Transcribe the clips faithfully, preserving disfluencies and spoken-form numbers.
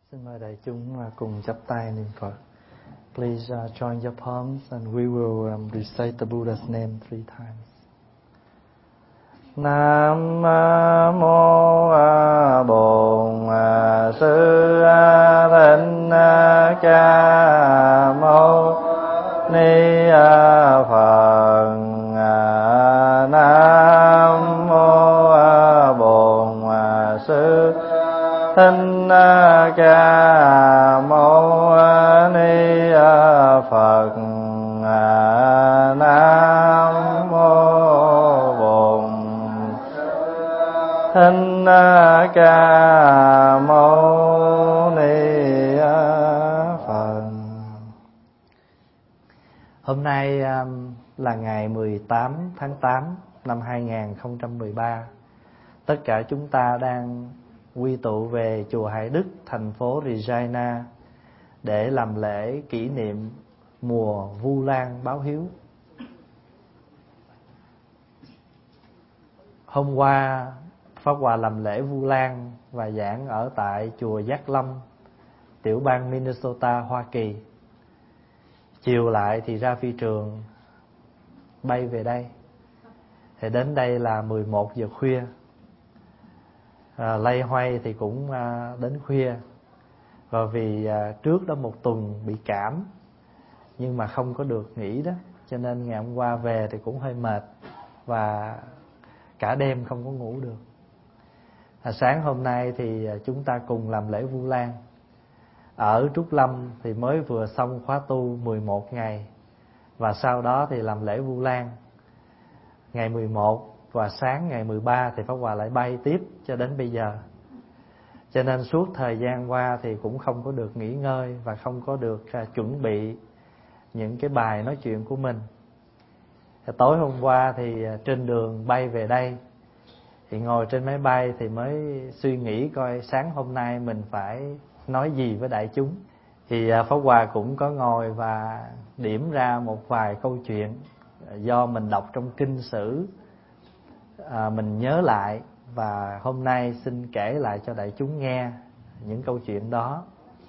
Xin mời đại chúng cùng chắp tay niệm Phật. Please uh, join your palms and we will um, recite the Buddha's name three times. Nam mô A Bổn Sư Thích Ca Mâu Ni Phật. Nam mô A Bổn Sư Thích Ca Mâu Ni Phật. Nam mô Bổn Thích Ca Mâu Ni Phật. Hôm nay um, là ngày mười tám tháng tám năm hai nghìn không trăm mười ba. Tất cả chúng ta đang quy tụ về chùa Hải Đức, thành phố Regina để làm lễ kỷ niệm mùa Vu Lan báo hiếu. Hôm qua Pháp Hòa làm lễ Vu Lan và giảng ở tại chùa Giác Lâm, tiểu bang Minnesota, Hoa Kỳ. Chiều lại thì ra phi trường bay về đây. Thì đến đây là mười một giờ khuya. À, lay hoay thì cũng à, đến khuya. Và vì à, trước đó một tuần bị cảm nhưng mà không có được nghỉ đó, cho nên ngày hôm qua về thì cũng hơi mệt và cả đêm không có ngủ được. À, sáng hôm nay thì chúng ta cùng làm lễ Vu Lan. Ở Trúc Lâm thì mới vừa xong khóa tu mười một ngày, và sau đó thì làm lễ Vu Lan ngày mười một, và sáng ngày mười ba thì Pháp Hòa lại bay tiếp cho đến bây giờ. Cho nên suốt thời gian qua thì cũng không có được nghỉ ngơi và không có được uh, chuẩn bị những cái bài nói chuyện của mình. Tối hôm qua thì uh, trên đường bay về đây thì ngồi trên máy bay thì mới suy nghĩ coi sáng hôm nay mình phải nói gì với đại chúng. Thì uh, Pháp Hòa cũng có ngồi và điểm ra một vài câu chuyện uh, do mình đọc trong kinh sử, à, mình nhớ lại, và hôm nay xin kể lại cho đại chúng nghe những câu chuyện đó.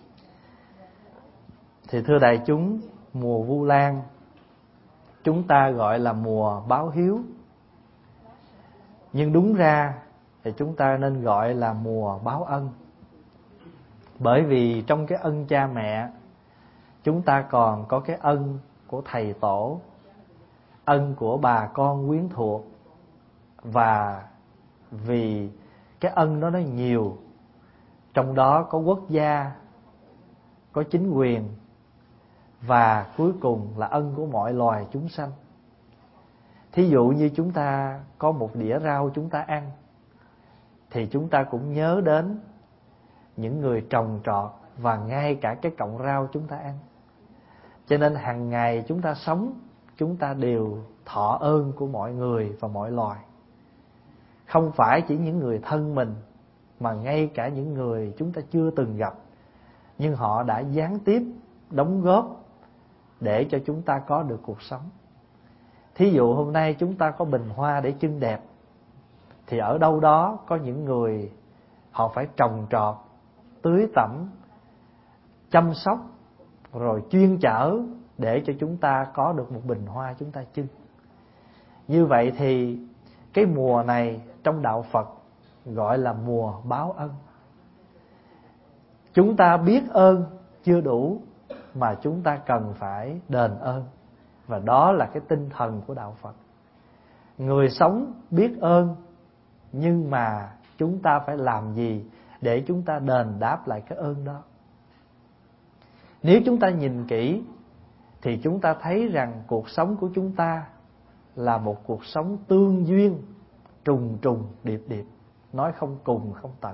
Thì thưa đại chúng, mùa Vu Lan chúng ta gọi là mùa báo hiếu, nhưng đúng ra thì chúng ta nên gọi là mùa báo ân. Bởi vì trong cái ân cha mẹ, chúng ta còn có cái ân của thầy tổ, ân của bà con quyến thuộc. Và vì cái ân đó nó nhiều, trong đó có quốc gia, có chính quyền, và cuối cùng là ân của mọi loài chúng sanh. Thí dụ như chúng ta có một đĩa rau chúng ta ăn, thì chúng ta cũng nhớ đến những người trồng trọt và ngay cả cái cọng rau chúng ta ăn. Cho nên hàng ngày chúng ta sống, chúng ta đều thọ ơn của mọi người và mọi loài. Không phải chỉ những người thân mình, mà ngay cả những người chúng ta chưa từng gặp, nhưng họ đã gián tiếp đóng góp để cho chúng ta có được cuộc sống. Thí dụ hôm nay chúng ta có bình hoa để trưng đẹp, thì ở đâu đó có những người họ phải trồng trọt, tưới tẩm, chăm sóc, rồi chuyên chở để cho chúng ta có được một bình hoa chúng ta trưng. Như vậy thì cái mùa này trong đạo Phật gọi là mùa báo ân. Chúng ta biết ơn chưa đủ, mà chúng ta cần phải đền ơn. Và đó là cái tinh thần của đạo Phật. Người sống biết ơn, nhưng mà chúng ta phải làm gì để chúng ta đền đáp lại cái ơn đó. Nếu chúng ta nhìn kỹ thì chúng ta thấy rằng cuộc sống của chúng ta là một cuộc sống tương duyên, trùng trùng điệp điệp, nói không cùng không tận.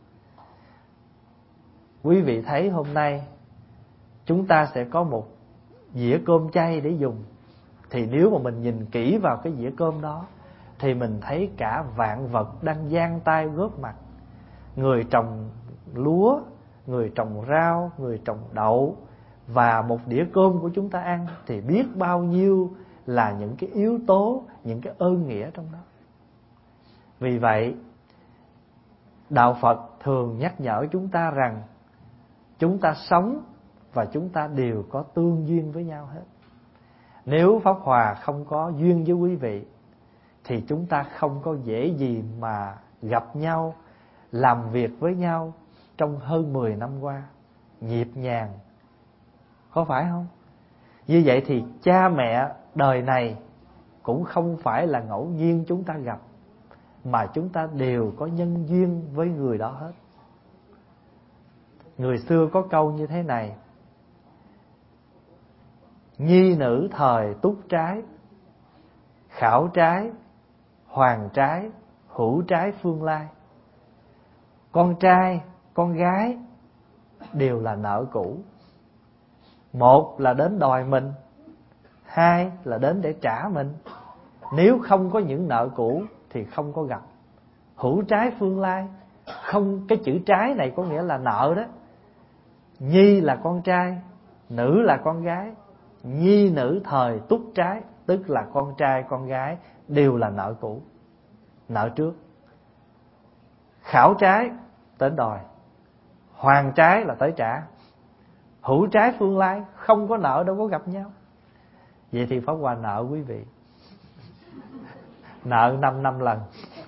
Quý vị thấy hôm nay chúng ta sẽ có một dĩa cơm chay để dùng, thì nếu mà mình nhìn kỹ vào cái dĩa cơm đó thì mình thấy cả vạn vật đang giang tay góp mặt. Người trồng lúa, người trồng rau, người trồng đậu, và một đĩa cơm của chúng ta ăn thì biết bao nhiêu là những cái yếu tố, những cái ơn nghĩa trong đó. Vì vậy đạo Phật thường nhắc nhở chúng ta rằng chúng ta sống và chúng ta đều có tương duyên với nhau hết. Nếu Pháp Hòa không có duyên với quý vị thì chúng ta không có dễ gì mà gặp nhau, làm việc với nhau trong hơn mười năm qua nhịp nhàng, có phải không? Như vậy thì cha mẹ đời này cũng không phải là ngẫu nhiên chúng ta gặp, mà chúng ta đều có nhân duyên với người đó hết. Người xưa có câu như thế này: nhi nữ thời túc trái, khảo trái, hoàng trái, hữu trái phương lai. Con trai, con gái đều là nợ cũ. Một là đến đòi mình, hai là đến để trả mình. Nếu không có những nợ cũ thì không có gặp. Hữu trái phương lai, không, cái chữ trái này có nghĩa là nợ đó. Nhi là con trai, nữ là con gái. Nhi nữ thời túc trái, tức là con trai con gái đều là nợ cũ, nợ trước. Khảo trái tới đòi, hoàng trái là tới trả. Hữu trái phương lai, không có nợ đâu có gặp nhau. Vậy thì Pháp Hòa nợ quý vị, nợ năm năm lần.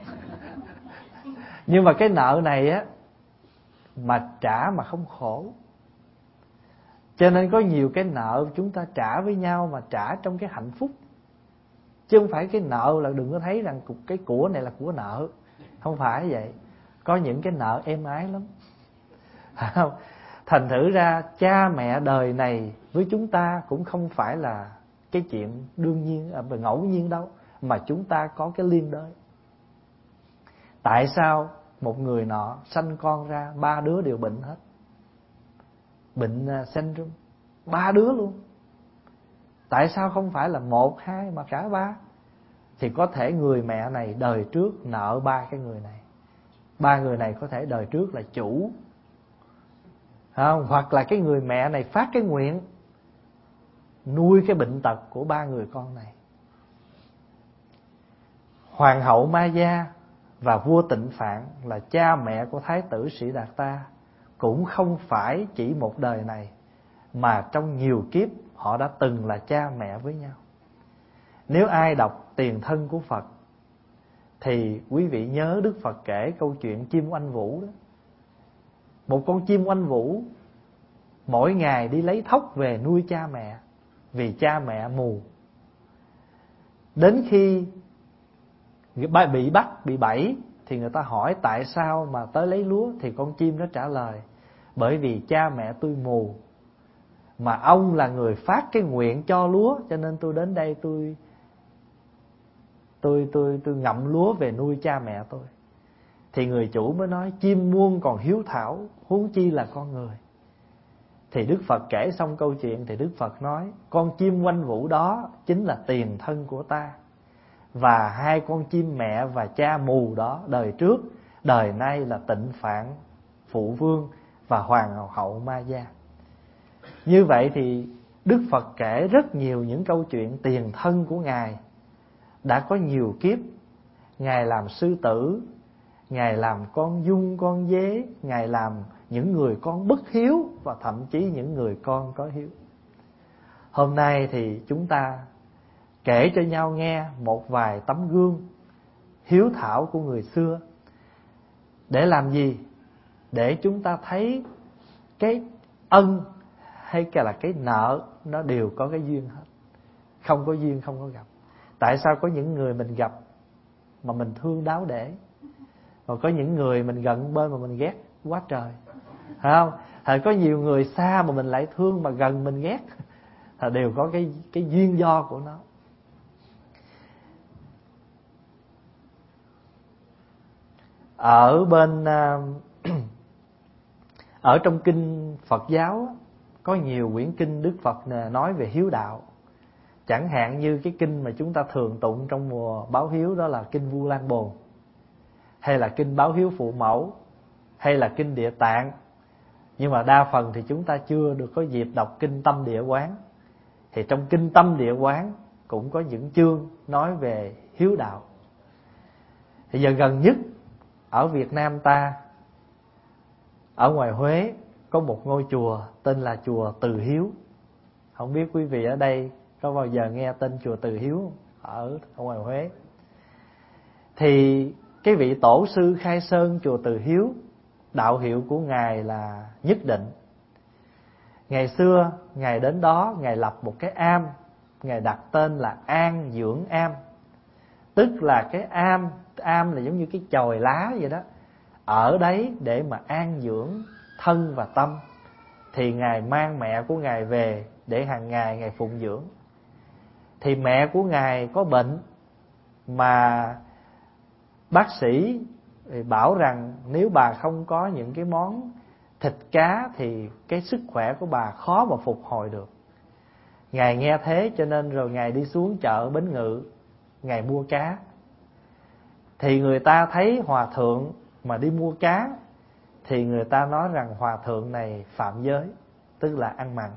Nhưng mà cái nợ này á, mà trả mà không khổ. Cho nên có nhiều cái nợ chúng ta trả với nhau mà trả trong cái hạnh phúc. Chứ không phải cái nợ là đừng có thấy rằng cái của này là của nợ. Không phải vậy. Có những cái nợ êm ái lắm. Không? Thành thử ra cha mẹ đời này với chúng ta cũng không phải là cái chuyện đương nhiên, ngẫu nhiên đâu, mà chúng ta có cái liên đới. Tại sao một người nọ sanh con ra ba đứa đều bệnh hết, bệnh syndrome, ba đứa luôn? Tại sao không phải là một hai mà cả ba? Thì có thể người mẹ này đời trước nợ ba cái người này, ba người này có thể đời trước là chủ, không? Hoặc là cái người mẹ này phát cái nguyện nuôi cái bệnh tật của ba người con này. Hoàng hậu Ma Gia và vua Tịnh Phạn là cha mẹ của Thái tử Sĩ Đạt Ta, cũng không phải chỉ một đời này, mà trong nhiều kiếp họ đã từng là cha mẹ với nhau. Nếu ai đọc Tiền Thân của Phật thì quý vị nhớ Đức Phật kể câu chuyện chim oanh vũ đó. Một con chim oanh vũ mỗi ngày đi lấy thóc về nuôi cha mẹ, vì cha mẹ mù. Đến khi bị bắt, bị bẫy thì người ta hỏi tại sao mà tới lấy lúa, thì con chim nó trả lời: bởi vì cha mẹ tôi mù, mà ông là người phát cái nguyện cho lúa, cho nên tôi đến đây tôi tôi tôi tôi ngậm lúa về nuôi cha mẹ tôi. Thì người chủ mới nói: chim muôn còn hiếu thảo, huống chi là con người. Thì Đức Phật kể xong câu chuyện thì Đức Phật nói: con chim oanh vũ đó chính là tiền thân của ta, và hai con chim mẹ và cha mù đó đời trước, đời nay là Tịnh Phạn Phụ Vương và Hoàng hậu Ma Gia. Như vậy thì Đức Phật kể rất nhiều những câu chuyện tiền thân của Ngài. Đã có nhiều kiếp Ngài làm sư tử, Ngài làm con dung con dế, Ngài làm những người con bất hiếu, và thậm chí những người con có hiếu. Hôm nay thì chúng ta kể cho nhau nghe một vài tấm gương hiếu thảo của người xưa. Để làm gì? Để chúng ta thấy cái ân hay là cái nợ nó đều có cái duyên hết. Không có duyên không có gặp. Tại sao có những người mình gặp mà mình thương đáo để, và có những người mình gần bên mà mình ghét quá trời, phải không? Thì có nhiều người xa mà mình lại thương, mà gần mình ghét, thì đều có cái cái duyên do của nó. Ở bên ở trong kinh Phật giáo có nhiều quyển kinh Đức Phật nói về hiếu đạo. Chẳng hạn như cái kinh mà chúng ta thường tụng trong mùa báo hiếu, đó là kinh Vu Lan Bồn, hay là kinh báo hiếu phụ mẫu, hay là kinh Địa Tạng. Nhưng mà đa phần thì chúng ta chưa được có dịp đọc kinh Tâm Địa Quán. Thì trong kinh Tâm Địa Quán cũng có những chương nói về hiếu đạo. Thì giờ gần nhất ở Việt Nam ta, ở ngoài Huế có một ngôi chùa tên là chùa Từ Hiếu. Không biết quý vị ở đây có bao giờ nghe tên chùa Từ Hiếu ở, ở ngoài Huế. Thì cái vị tổ sư khai sơn chùa Từ Hiếu, đạo hiệu của Ngài là Nhất Định. Ngày xưa Ngài đến đó, Ngài lập một cái am, Ngài đặt tên là An Dưỡng Am. Tức là cái am, am là giống như cái chòi lá vậy đó. Ở đấy để mà an dưỡng thân và tâm. Thì Ngài mang mẹ của Ngài về để hàng ngày Ngài phụng dưỡng. Thì mẹ của Ngài có bệnh, mà bác sĩ bảo rằng nếu bà không có những cái món thịt cá thì cái sức khỏe của bà khó mà phục hồi được. Ngài nghe thế cho nên rồi Ngài đi xuống chợ Bến Ngự, Ngài mua cá. Thì người ta thấy hòa thượng mà đi mua cá thì người ta nói rằng hòa thượng này phạm giới, tức là ăn mặn.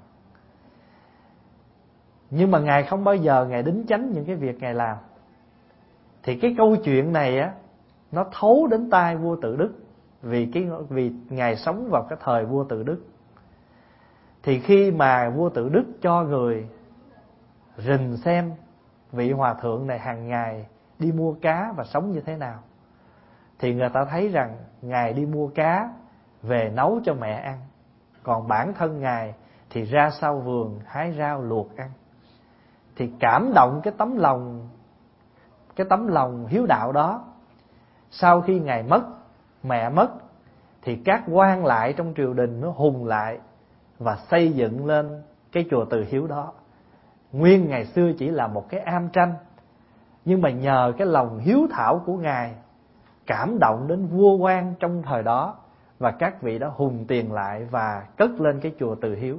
Nhưng mà Ngài không bao giờ Ngài đính chánh những cái việc Ngài làm. Thì cái câu chuyện này á, nó thấu đến tai vua Tự Đức. Vì, cái, vì Ngài sống vào cái thời vua Tự Đức. Thì khi mà vua Tự Đức cho người rình xem vị hòa thượng này hàng ngày đi mua cá và sống như thế nào, thì người ta thấy rằng Ngài đi mua cá về nấu cho mẹ ăn, còn bản thân Ngài thì ra sau vườn hái rau luộc ăn. Thì cảm động cái tấm lòng, cái tấm lòng hiếu đạo đó. Sau khi Ngài mất, mẹ mất, thì các quan lại trong triều đình nó hùng lại và xây dựng lên cái chùa Từ Hiếu đó. Nguyên ngày xưa chỉ là một cái am tranh, nhưng mà nhờ cái lòng hiếu thảo của Ngài cảm động đến vua quan trong thời đó, và các vị đó hùng tiền lại và cất lên cái chùa Từ Hiếu.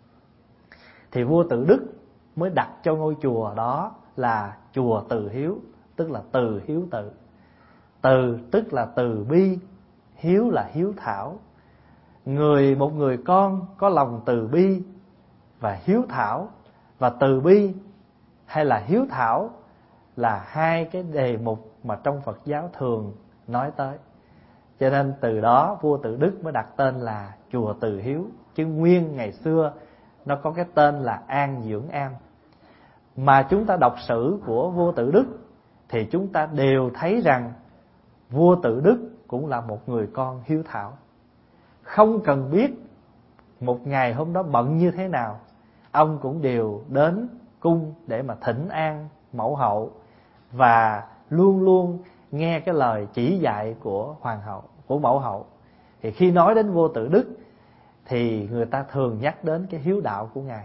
Thì vua Tự Đức mới đặt cho ngôi chùa đó là chùa Từ Hiếu, tức là từ hiếu tự. Từ tức là từ bi, hiếu là hiếu thảo. Người một người con có lòng từ bi và hiếu thảo, và từ bi hay là hiếu thảo là hai cái đề mục mà trong Phật giáo thường nói tới. Cho nên từ đó vua Tự Đức mới đặt tên là chùa Từ Hiếu. Chứ nguyên ngày xưa nó có cái tên là An Dưỡng Am. Mà chúng ta đọc sử của vua Tự Đức thì chúng ta đều thấy rằng vua Tự Đức cũng là một người con hiếu thảo. Không cần biết một ngày hôm đó bận như thế nào, ông cũng đều đến cung để mà thỉnh an mẫu hậu, và luôn luôn nghe cái lời chỉ dạy của hoàng hậu, của mẫu hậu. Thì khi nói đến vua Tự Đức thì người ta thường nhắc đến cái hiếu đạo của Ngài.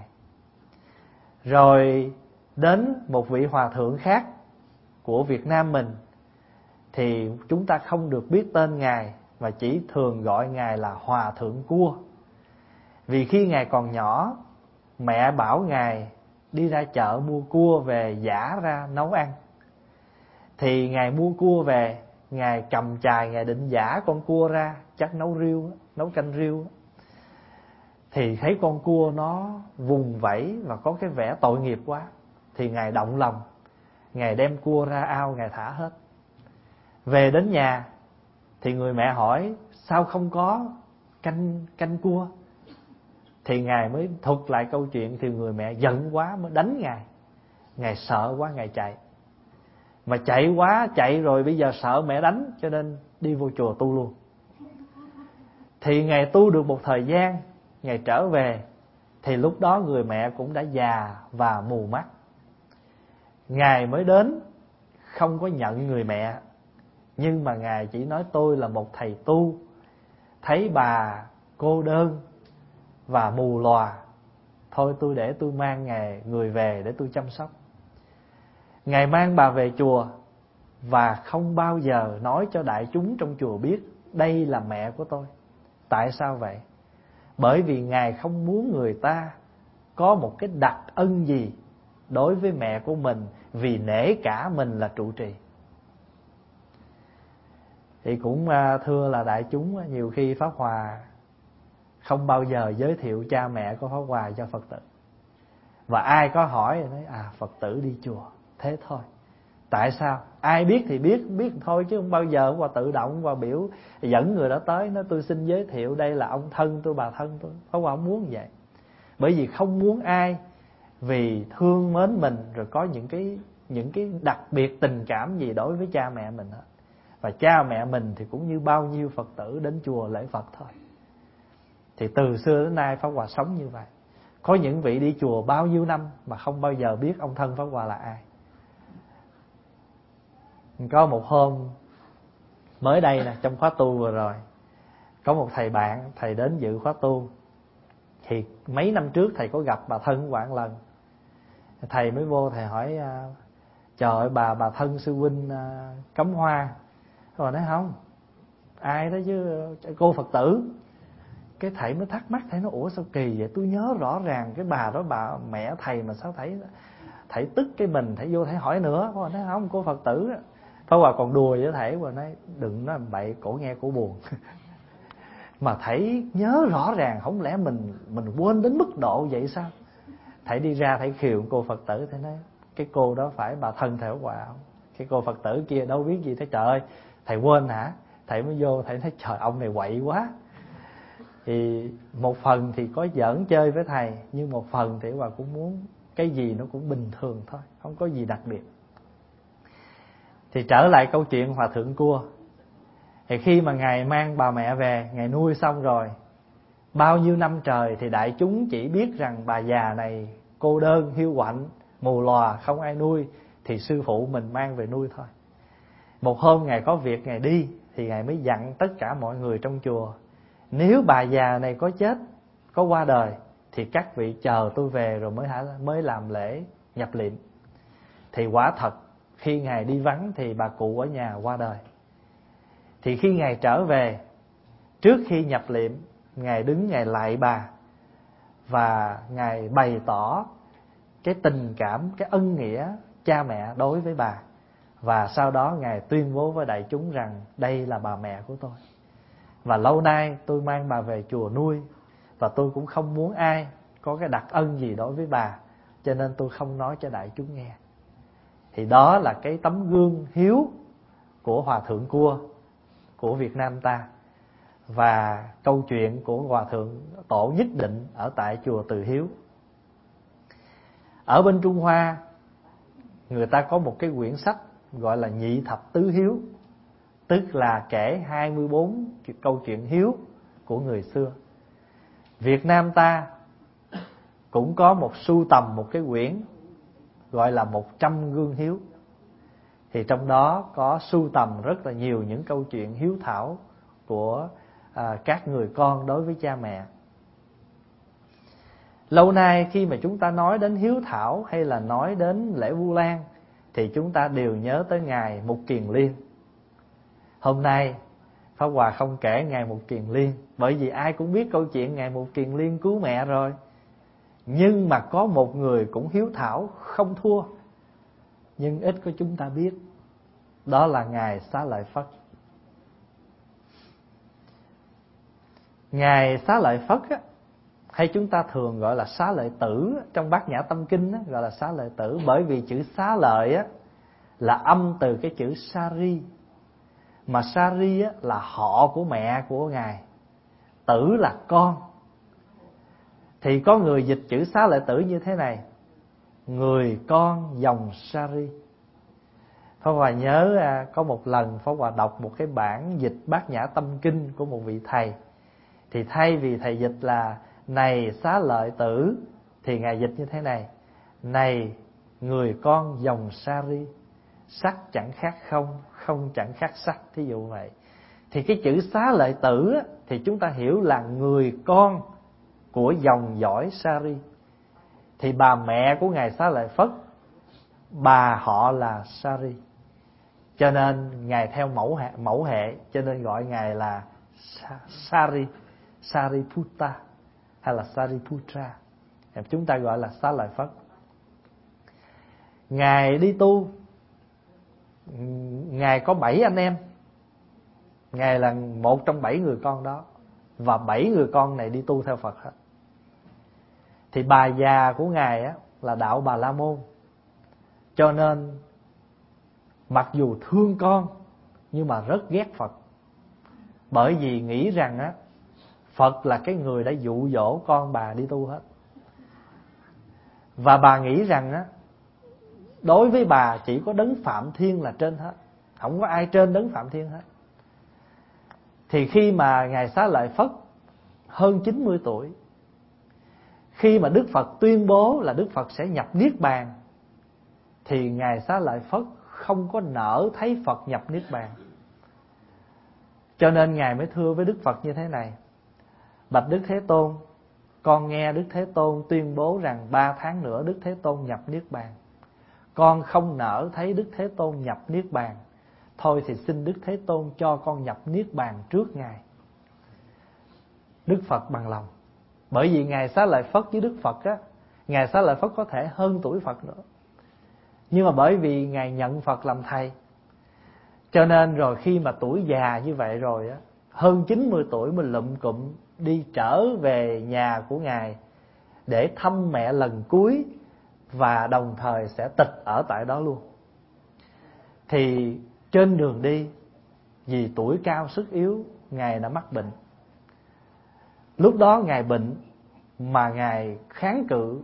Rồi đến một vị hòa thượng khác của Việt Nam mình thì chúng ta không được biết tên Ngài, mà chỉ thường gọi Ngài là Hòa Thượng Cua. Vì khi Ngài còn nhỏ, mẹ bảo Ngài đi ra chợ mua cua về giã ra nấu ăn. Thì Ngài mua cua về, Ngài cầm chài, Ngài định giã con cua ra, chắc nấu riêu, nấu canh riêu. Thì thấy con cua nó vùng vẫy và có cái vẻ tội nghiệp quá, thì Ngài động lòng, Ngài đem cua ra ao, Ngài thả hết. Về đến nhà thì người mẹ hỏi sao không có canh canh cua, thì Ngài mới thuật lại câu chuyện. Thì người mẹ giận quá mới đánh Ngài. Ngài sợ quá, Ngài chạy. Mà chạy quá, chạy rồi bây giờ sợ mẹ đánh, cho nên đi vô chùa tu luôn. Thì Ngài tu được một thời gian, Ngài trở về, thì lúc đó người mẹ cũng đã già và mù mắt. Ngài mới đến, không có nhận người mẹ, nhưng mà Ngài chỉ nói tôi là một thầy tu, thấy bà cô đơn và mù lòa, thôi tôi để tôi mang ngài người về để tôi chăm sóc. Ngài mang bà về chùa và không bao giờ nói cho đại chúng trong chùa biết đây là mẹ của tôi. Tại sao vậy? Bởi vì Ngài không muốn người ta có một cái đặc ân gì đối với mẹ của mình, vì nể cả mình là trụ trì. Thì cũng thưa là đại chúng, nhiều khi Pháp Hòa không bao giờ giới thiệu cha mẹ của Pháp Hòa cho Phật tử. Và ai có hỏi thì nói à Phật tử đi chùa, thế thôi. Tại sao? Ai biết thì biết, biết thôi chứ không bao giờ qua tự động qua biểu dẫn người đó tới nói tôi xin giới thiệu đây là ông thân tôi, bà thân tôi. Pháp Hòa không muốn vậy. Bởi vì không muốn ai vì thương mến mình rồi có những cái những cái đặc biệt tình cảm gì đối với cha mẹ mình hết. Và cha mẹ mình thì cũng như bao nhiêu Phật tử đến chùa lễ Phật thôi. Thì từ xưa đến nay Pháp Hòa sống như vậy. Có những vị đi chùa bao nhiêu năm mà không bao giờ biết ông thân Pháp Hòa là ai. Có một hôm mới đây nè, trong khóa tu vừa rồi, có một thầy bạn, thầy đến dự khóa tu. Thì mấy năm trước thầy có gặp bà thân của bạn lần. Thầy mới vô thầy hỏi: trời ơi bà bà thân sư huynh Cấm Hoa. Rồi nói không, ai đó chứ, cô Phật tử. Cái thầy mới thắc mắc, thầy nói ủa sao kỳ vậy, tôi nhớ rõ ràng cái bà đó bà mẹ thầy mà sao thầy thầy tức cái mình, thầy vô thầy hỏi nữa. Rồi nói không, cô Phật tử. Pháp Hòa còn đùa với thầy, và nói đừng nói bậy, cổ nghe cổ buồn. Mà thầy nhớ rõ ràng, không lẽ mình mình quên đến mức độ vậy sao? Thầy đi ra thầy khiều cô Phật tử, thầy nói cái cô đó phải bà thân thầy Pháp Hòa không? Cái cô Phật tử kia đâu biết gì. Thế trời ơi, thầy quên hả? Thầy mới vô thầy nói trời, ông này quậy quá. Thì một phần thì có giỡn chơi với thầy, nhưng một phần thì Hòa cũng muốn cái gì nó cũng bình thường thôi, không có gì đặc biệt. Thì trở lại câu chuyện Hòa Thượng Cua. Thì khi mà Ngài mang bà mẹ về, Ngài nuôi xong rồi, bao nhiêu năm trời thì đại chúng chỉ biết rằng bà già này cô đơn, hiu quạnh, mù lòa, không ai nuôi, thì sư phụ mình mang về nuôi thôi. Một hôm Ngài có việc Ngài đi, thì Ngài mới dặn tất cả mọi người trong chùa: nếu bà già này có chết, có qua đời, thì các vị chờ tôi về rồi mới mới làm lễ nhập liệm. Thì quả thật khi Ngài đi vắng thì bà cụ ở nhà qua đời. Thì khi Ngài trở về, trước khi nhập liệm, Ngài đứng Ngài lạy bà, và Ngài bày tỏ cái tình cảm, cái ân nghĩa cha mẹ đối với bà. Và sau đó Ngài tuyên bố với đại chúng rằng đây là bà mẹ của tôi, và lâu nay tôi mang bà về chùa nuôi, và tôi cũng không muốn ai có cái đặc ân gì đối với bà, cho nên tôi không nói cho đại chúng nghe. Thì đó là cái tấm gương hiếu của Hòa Thượng Cua của Việt Nam ta. Và câu chuyện của Hòa Thượng Tổ Nhất Định ở tại chùa Từ Hiếu. Ở bên Trung Hoa, người ta có một cái quyển sách gọi là Nhị Thập Tứ Hiếu, tức là kể hai mươi bốn câu chuyện hiếu của người xưa. Việt Nam ta cũng có một sưu tầm một cái quyển gọi là một trăm gương hiếu. Thì trong đó có sưu tầm rất là nhiều những câu chuyện hiếu thảo của à, các người con đối với cha mẹ. Lâu nay khi mà chúng ta nói đến hiếu thảo hay là nói đến lễ Vu Lan, thì chúng ta đều nhớ tới Ngài Mục Kiền Liên. Hôm nay Pháp Hòa không kể Ngài Mục Kiền Liên, bởi vì ai cũng biết câu chuyện Ngài Mục Kiền Liên cứu mẹ rồi. Nhưng mà có một người cũng hiếu thảo không thua, nhưng ít có chúng ta biết. Đó là Ngài Xá Lợi Phất. Ngài Xá Lợi Phất á, hay chúng ta thường gọi là Xá Lợi Tử, trong Bát Nhã Tâm Kinh á, gọi là Xá Lợi Tử. Bởi vì chữ xá lợi á, là âm từ cái chữ Sari. Mà Sari á, là họ của mẹ của Ngài, Tử là con. Thì có người dịch chữ Xá Lợi Tử như thế này: người con dòng Sari. Pháp Hòa nhớ có một lần Pháp Hòa đọc một cái bản dịch Bát Nhã Tâm Kinh của một vị thầy. Thì thay vì thầy dịch là này Xá Lợi Tử, thì Ngài dịch như thế này: này người con dòng Sari, sắc chẳng khác không, không chẳng khác sắc. Thí dụ vậy. Thì cái chữ Xá Lợi Tử á, thì chúng ta hiểu là người con của dòng dõi Sari. Thì bà mẹ của Ngài Xá Lợi Phất, bà họ là Sari, cho nên Ngài theo mẫu hệ, mẫu hệ cho nên gọi Ngài là Sari, Sariputta hay là Sariputra. Chúng ta gọi là Xá Lợi Phất. Ngài đi tu, Ngài có bảy anh em. Ngài là một trong bảy người con đó, và bảy người con này đi tu theo Phật hết. Thì bà già của Ngài á, là đạo Bà La Môn, cho nên mặc dù thương con nhưng mà rất ghét Phật. Bởi vì nghĩ rằng á, Phật là cái người đã dụ dỗ con bà đi tu hết. Và bà nghĩ rằng á, đối với bà chỉ có Đấng Phạm Thiên là trên hết, không có ai trên Đấng Phạm Thiên hết. Thì khi mà Ngài Xá Lợi Phất hơn chín mươi tuổi, khi mà Đức Phật tuyên bố là Đức Phật sẽ nhập Niết Bàn, thì Ngài Xá Lợi Phất không có nỡ thấy Phật nhập Niết Bàn. Cho nên Ngài mới thưa với Đức Phật như thế này: bạch Đức Thế Tôn, con nghe Đức Thế Tôn tuyên bố rằng ba tháng nữa Đức Thế Tôn nhập Niết Bàn. Con không nỡ thấy Đức Thế Tôn nhập Niết Bàn. Thôi thì xin Đức Thế Tôn cho con nhập Niết Bàn trước Ngài. Đức Phật bằng lòng. Bởi vì Ngài Xá Lợi Phất với Đức Phật á, Ngài Xá Lợi Phất có thể hơn tuổi Phật nữa, nhưng mà bởi vì Ngài nhận Phật làm thầy, cho nên rồi khi mà tuổi già như vậy rồi á, hơn chín mươi tuổi mình lụm cụm đi trở về nhà của Ngài để thăm mẹ lần cuối, và đồng thời sẽ tịch ở tại đó luôn. Thì trên đường đi, vì tuổi cao sức yếu, Ngài đã mắc bệnh. Lúc đó Ngài bệnh mà Ngài kháng cự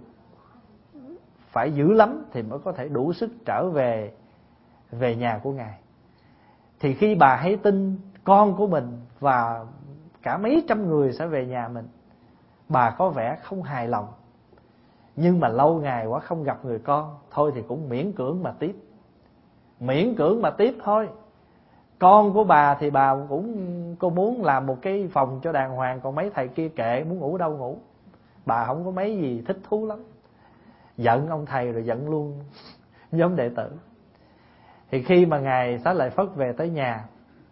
phải dữ lắm thì mới có thể đủ sức trở về về nhà của Ngài. Thì khi bà hay tin con của mình và cả mấy trăm người sẽ về nhà mình, bà có vẻ không hài lòng. Nhưng mà lâu ngày quá không gặp người con, thôi thì cũng miễn cưỡng mà tiếp. Miễn cưỡng mà tiếp thôi. Con của bà thì bà cũng cô muốn làm một cái phòng cho đàng hoàng, còn mấy thầy kia kệ, muốn ngủ đâu ngủ. Bà không có mấy gì thích thú lắm. Giận ông thầy rồi giận luôn nhóm đệ tử. Thì khi mà Ngài Xá Lợi Phất về tới nhà,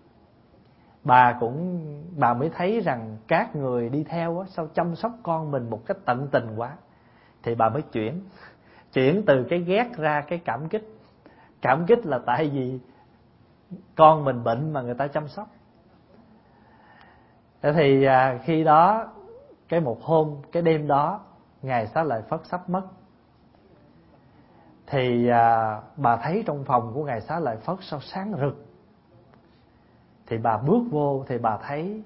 bà cũng bà mới thấy rằng các người đi theo á, sao chăm sóc con mình một cách tận tình quá. Thì bà mới chuyển Chuyển từ cái ghét ra cái cảm kích. Cảm kích là tại vì con mình bệnh mà người ta chăm sóc. Thế thì à, khi đó, cái một hôm, cái đêm đó, Ngài Xá Lợi Phất sắp mất. Thì à, bà thấy trong phòng của Ngài Xá Lợi Phất sao sáng rực. Thì bà bước vô thì bà thấy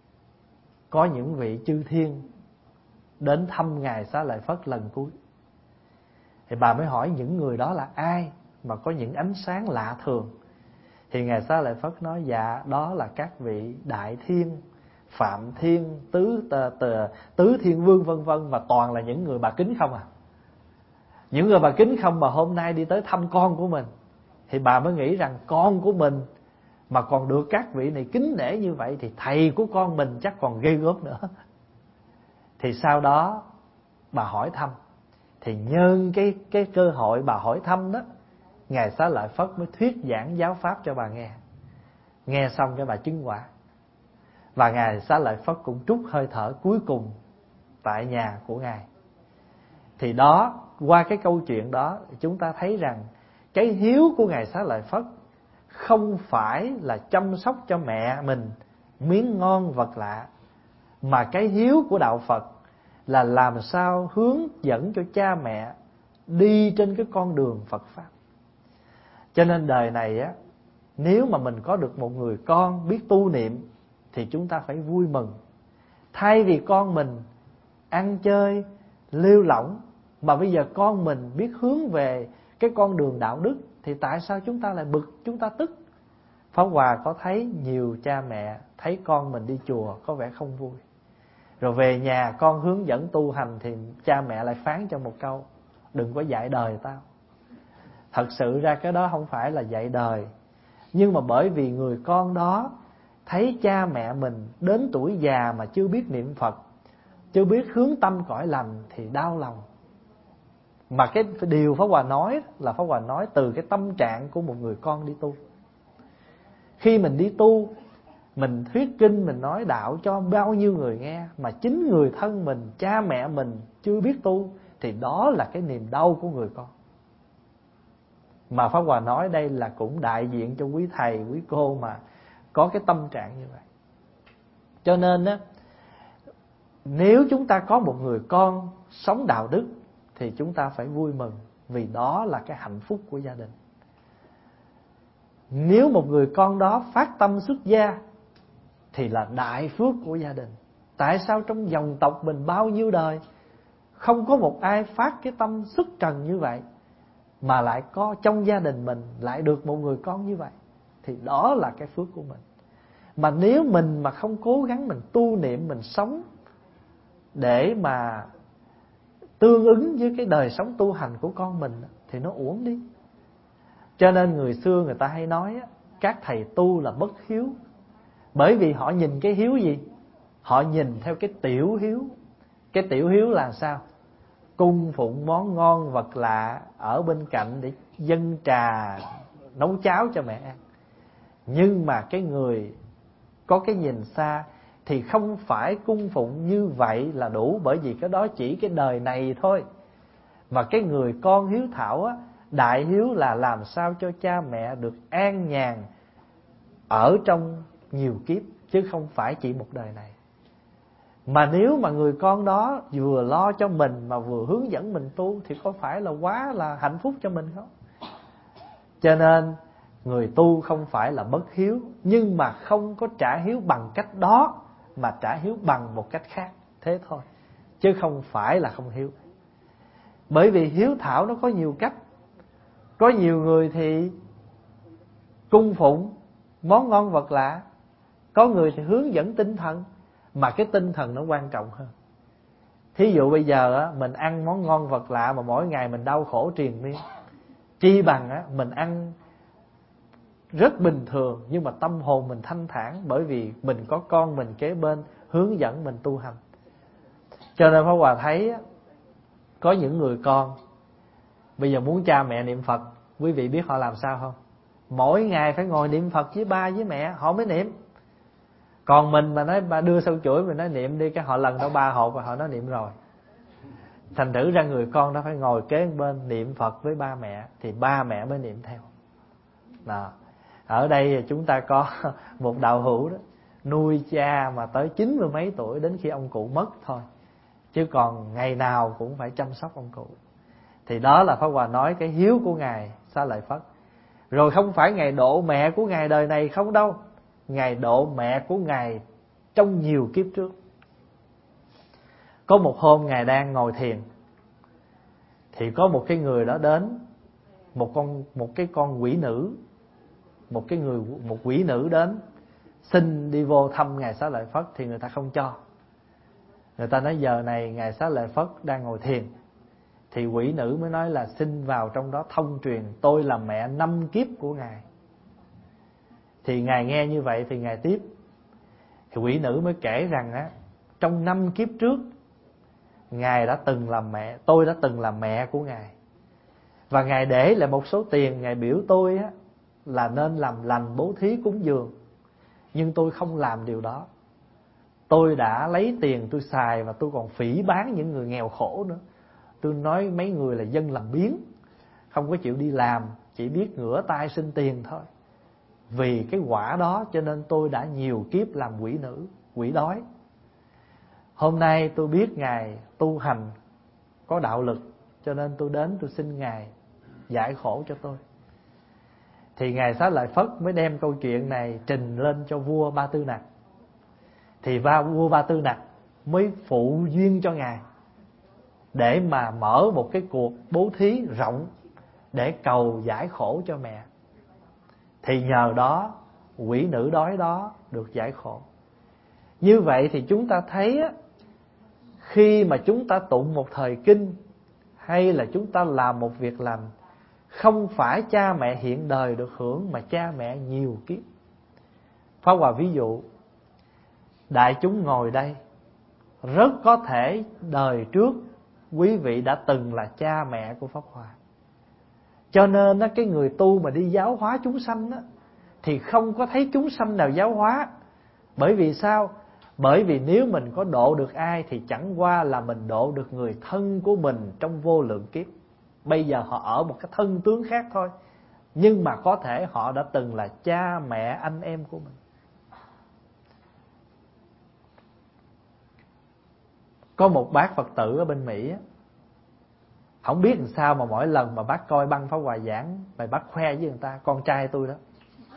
có những vị chư thiên đến thăm Ngài Xá Lợi Phất lần cuối. Thì bà mới hỏi những người đó là ai mà có những ánh sáng lạ thường. Thì Ngài Xá Lợi Phất nói: dạ, đó là các vị Đại Thiên, Phạm Thiên, Tứ tờ, tờ, Tứ Thiên Vương vân vân. Và toàn là những người bà kính không à. Những người bà kính không mà hôm nay đi tới thăm con của mình. Thì bà mới nghĩ rằng con của mình mà còn được các vị này kính nể như vậy, thì thầy của con mình chắc còn ghê gớm nữa. Thì sau đó bà hỏi thăm. Thì nhân cái, cái cơ hội bà hỏi thăm đó, Ngài Xá Lợi Phất mới thuyết giảng giáo pháp cho bà nghe. Nghe xong cái bà chứng quả. Và Ngài Xá Lợi Phất cũng trút hơi thở cuối cùng tại nhà của Ngài. Thì đó, qua cái câu chuyện đó, chúng ta thấy rằng cái hiếu của Ngài Xá Lợi Phất không phải là chăm sóc cho mẹ mình miếng ngon vật lạ, mà cái hiếu của đạo Phật là làm sao hướng dẫn cho cha mẹ đi trên cái con đường Phật Pháp. Cho nên đời này á, nếu mà mình có được một người con biết tu niệm thì chúng ta phải vui mừng. Thay vì con mình ăn chơi, lêu lỏng, mà bây giờ con mình biết hướng về cái con đường đạo đức, thì tại sao chúng ta lại bực, chúng ta tức? Pháp Hòa có thấy nhiều cha mẹ thấy con mình đi chùa có vẻ không vui, rồi về nhà con hướng dẫn tu hành thì cha mẹ lại phán cho một câu: đừng có dạy đời tao. Thật sự ra cái đó không phải là dạy đời, nhưng mà bởi vì người con đó thấy cha mẹ mình đến tuổi già mà chưa biết niệm Phật, chưa biết hướng tâm cõi lành thì đau lòng. Mà cái điều Pháp Hòa nói là Pháp Hòa nói từ cái tâm trạng của một người con đi tu. Khi mình đi tu, mình thuyết kinh, mình nói đạo cho bao nhiêu người nghe, mà chính người thân mình, cha mẹ mình chưa biết tu, thì đó là cái niềm đau của người con. Mà Pháp Hòa nói đây là cũng đại diện cho quý thầy, quý cô mà có cái tâm trạng như vậy. Cho nên á, nếu chúng ta có một người con sống đạo đức thì chúng ta phải vui mừng, vì đó là cái hạnh phúc của gia đình. Nếu một người con đó phát tâm xuất gia thì là đại phước của gia đình. Tại sao trong dòng tộc mình bao nhiêu đời không có một ai phát cái tâm xuất trần như vậy, mà lại có trong gia đình mình lại được một người con như vậy? Thì đó là cái phước của mình. Mà nếu mình mà không cố gắng mình tu niệm, mình sống để mà tương ứng với cái đời sống tu hành của con mình thì nó uổng đi. Cho nên người xưa người ta hay nói các thầy tu là bất hiếu. Bởi vì họ nhìn cái hiếu gì? Họ nhìn theo cái tiểu hiếu. Cái tiểu hiếu là sao? Cung phụng món ngon vật lạ ở bên cạnh để dâng trà nấu cháo cho mẹ ăn. Nhưng mà cái người có cái nhìn xa thì không phải cung phụng như vậy là đủ, bởi vì cái đó chỉ cái đời này thôi. Mà cái người con hiếu thảo á, đại hiếu là làm sao cho cha mẹ được an nhàn ở trong nhiều kiếp, chứ không phải chỉ một đời này. Mà nếu mà người con đó vừa lo cho mình mà vừa hướng dẫn mình tu thì có phải là quá là hạnh phúc cho mình không? Cho nên người tu không phải là bất hiếu, nhưng mà không có trả hiếu bằng cách đó, mà trả hiếu bằng một cách khác. Thế thôi, chứ không phải là không hiếu. Bởi vì hiếu thảo nó có nhiều cách. Có nhiều người thì cung phụng món ngon vật lạ, có người thì hướng dẫn tinh thần, mà cái tinh thần nó quan trọng hơn. Thí dụ bây giờ á, mình ăn món ngon vật lạ mà mỗi ngày mình đau khổ triền miên, chi bằng á, mình ăn rất bình thường nhưng mà tâm hồn mình thanh thản, bởi vì mình có con mình kế bên hướng dẫn mình tu hành. Cho nên Pháp Hòa thấy á, có những người con bây giờ muốn cha mẹ niệm Phật, quý vị biết họ làm sao không? Mỗi ngày phải ngồi niệm Phật với ba với mẹ họ mới niệm. Còn mình mà nói ba đưa sâu chuỗi, mình nói niệm đi, cái họ lần đâu ba hộp và họ nói niệm rồi. Thành thử ra người con đó phải ngồi kế bên niệm Phật với ba mẹ thì ba mẹ mới niệm theo. Đó. Ở đây chúng ta có một đạo hữu đó, nuôi cha mà tới chín mươi mấy tuổi, đến khi ông cụ mất thôi, chứ còn ngày nào cũng phải chăm sóc ông cụ. Thì đó là Pháp Hòa nói cái hiếu của Ngài Xá Lợi Phất. Rồi không phải Ngài độ mẹ của Ngài đời này không đâu, Ngài độ mẹ của Ngài trong nhiều kiếp trước. Có một hôm Ngài đang ngồi thiền, thì có một cái người đó đến, một con một cái con quỷ nữ, một cái người một quỷ nữ đến xin đi vô thăm Ngài Xá Lợi Phất, thì người ta không cho. Người ta nói giờ này Ngài Xá Lợi Phất đang ngồi thiền. Thì quỷ nữ mới nói là xin vào trong đó thông truyền, tôi là mẹ năm kiếp của Ngài. Thì Ngài nghe như vậy thì Ngài tiếp. Thì quỷ nữ mới kể rằng á, trong năm kiếp trước Ngài đã từng làm mẹ, tôi đã từng làm mẹ của Ngài. Và Ngài để lại một số tiền, Ngài biểu tôi á là nên làm lành bố thí cúng dường. Nhưng tôi không làm điều đó. Tôi đã lấy tiền tôi xài, và tôi còn phỉ báng những người nghèo khổ nữa. Tôi nói mấy người là dân làm biếng, không có chịu đi làm, chỉ biết ngửa tay xin tiền thôi. Vì cái quả đó cho nên tôi đã nhiều kiếp làm quỷ nữ, quỷ đói. Hôm nay tôi biết Ngài tu hành có đạo lực, cho nên tôi đến tôi xin Ngài giải khổ cho tôi. Thì Ngài Xá Lợi Phất mới đem câu chuyện này trình lên cho vua Ba Tư Nặc. Thì vua Ba Tư Nặc mới phụ duyên cho Ngài để mà mở một cái cuộc bố thí rộng để cầu giải khổ cho mẹ. Thì nhờ đó quỷ nữ đói đó được giải khổ. Như vậy thì chúng ta thấy á, khi mà chúng ta tụng một thời kinh, hay là chúng ta làm một việc lành, không phải cha mẹ hiện đời được hưởng, mà cha mẹ nhiều kiếp. Pháp Hòa ví dụ, đại chúng ngồi đây rất có thể đời trước quý vị đã từng là cha mẹ của Pháp Hòa. Cho nên á, cái người tu mà đi giáo hóa chúng sanh á, thì không có thấy chúng sanh nào giáo hóa. Bởi vì sao? Bởi vì nếu mình có độ được ai thì chẳng qua là mình độ được người thân của mình trong vô lượng kiếp. Bây giờ họ ở một cái thân tướng khác thôi, nhưng mà có thể họ đã từng là cha mẹ anh em của mình. Có một bác Phật tử ở bên Mỹ á, không biết làm sao mà mỗi lần mà bác coi băng Pháp Hòa giảng, bài bác khoe với người ta, con trai tôi đó,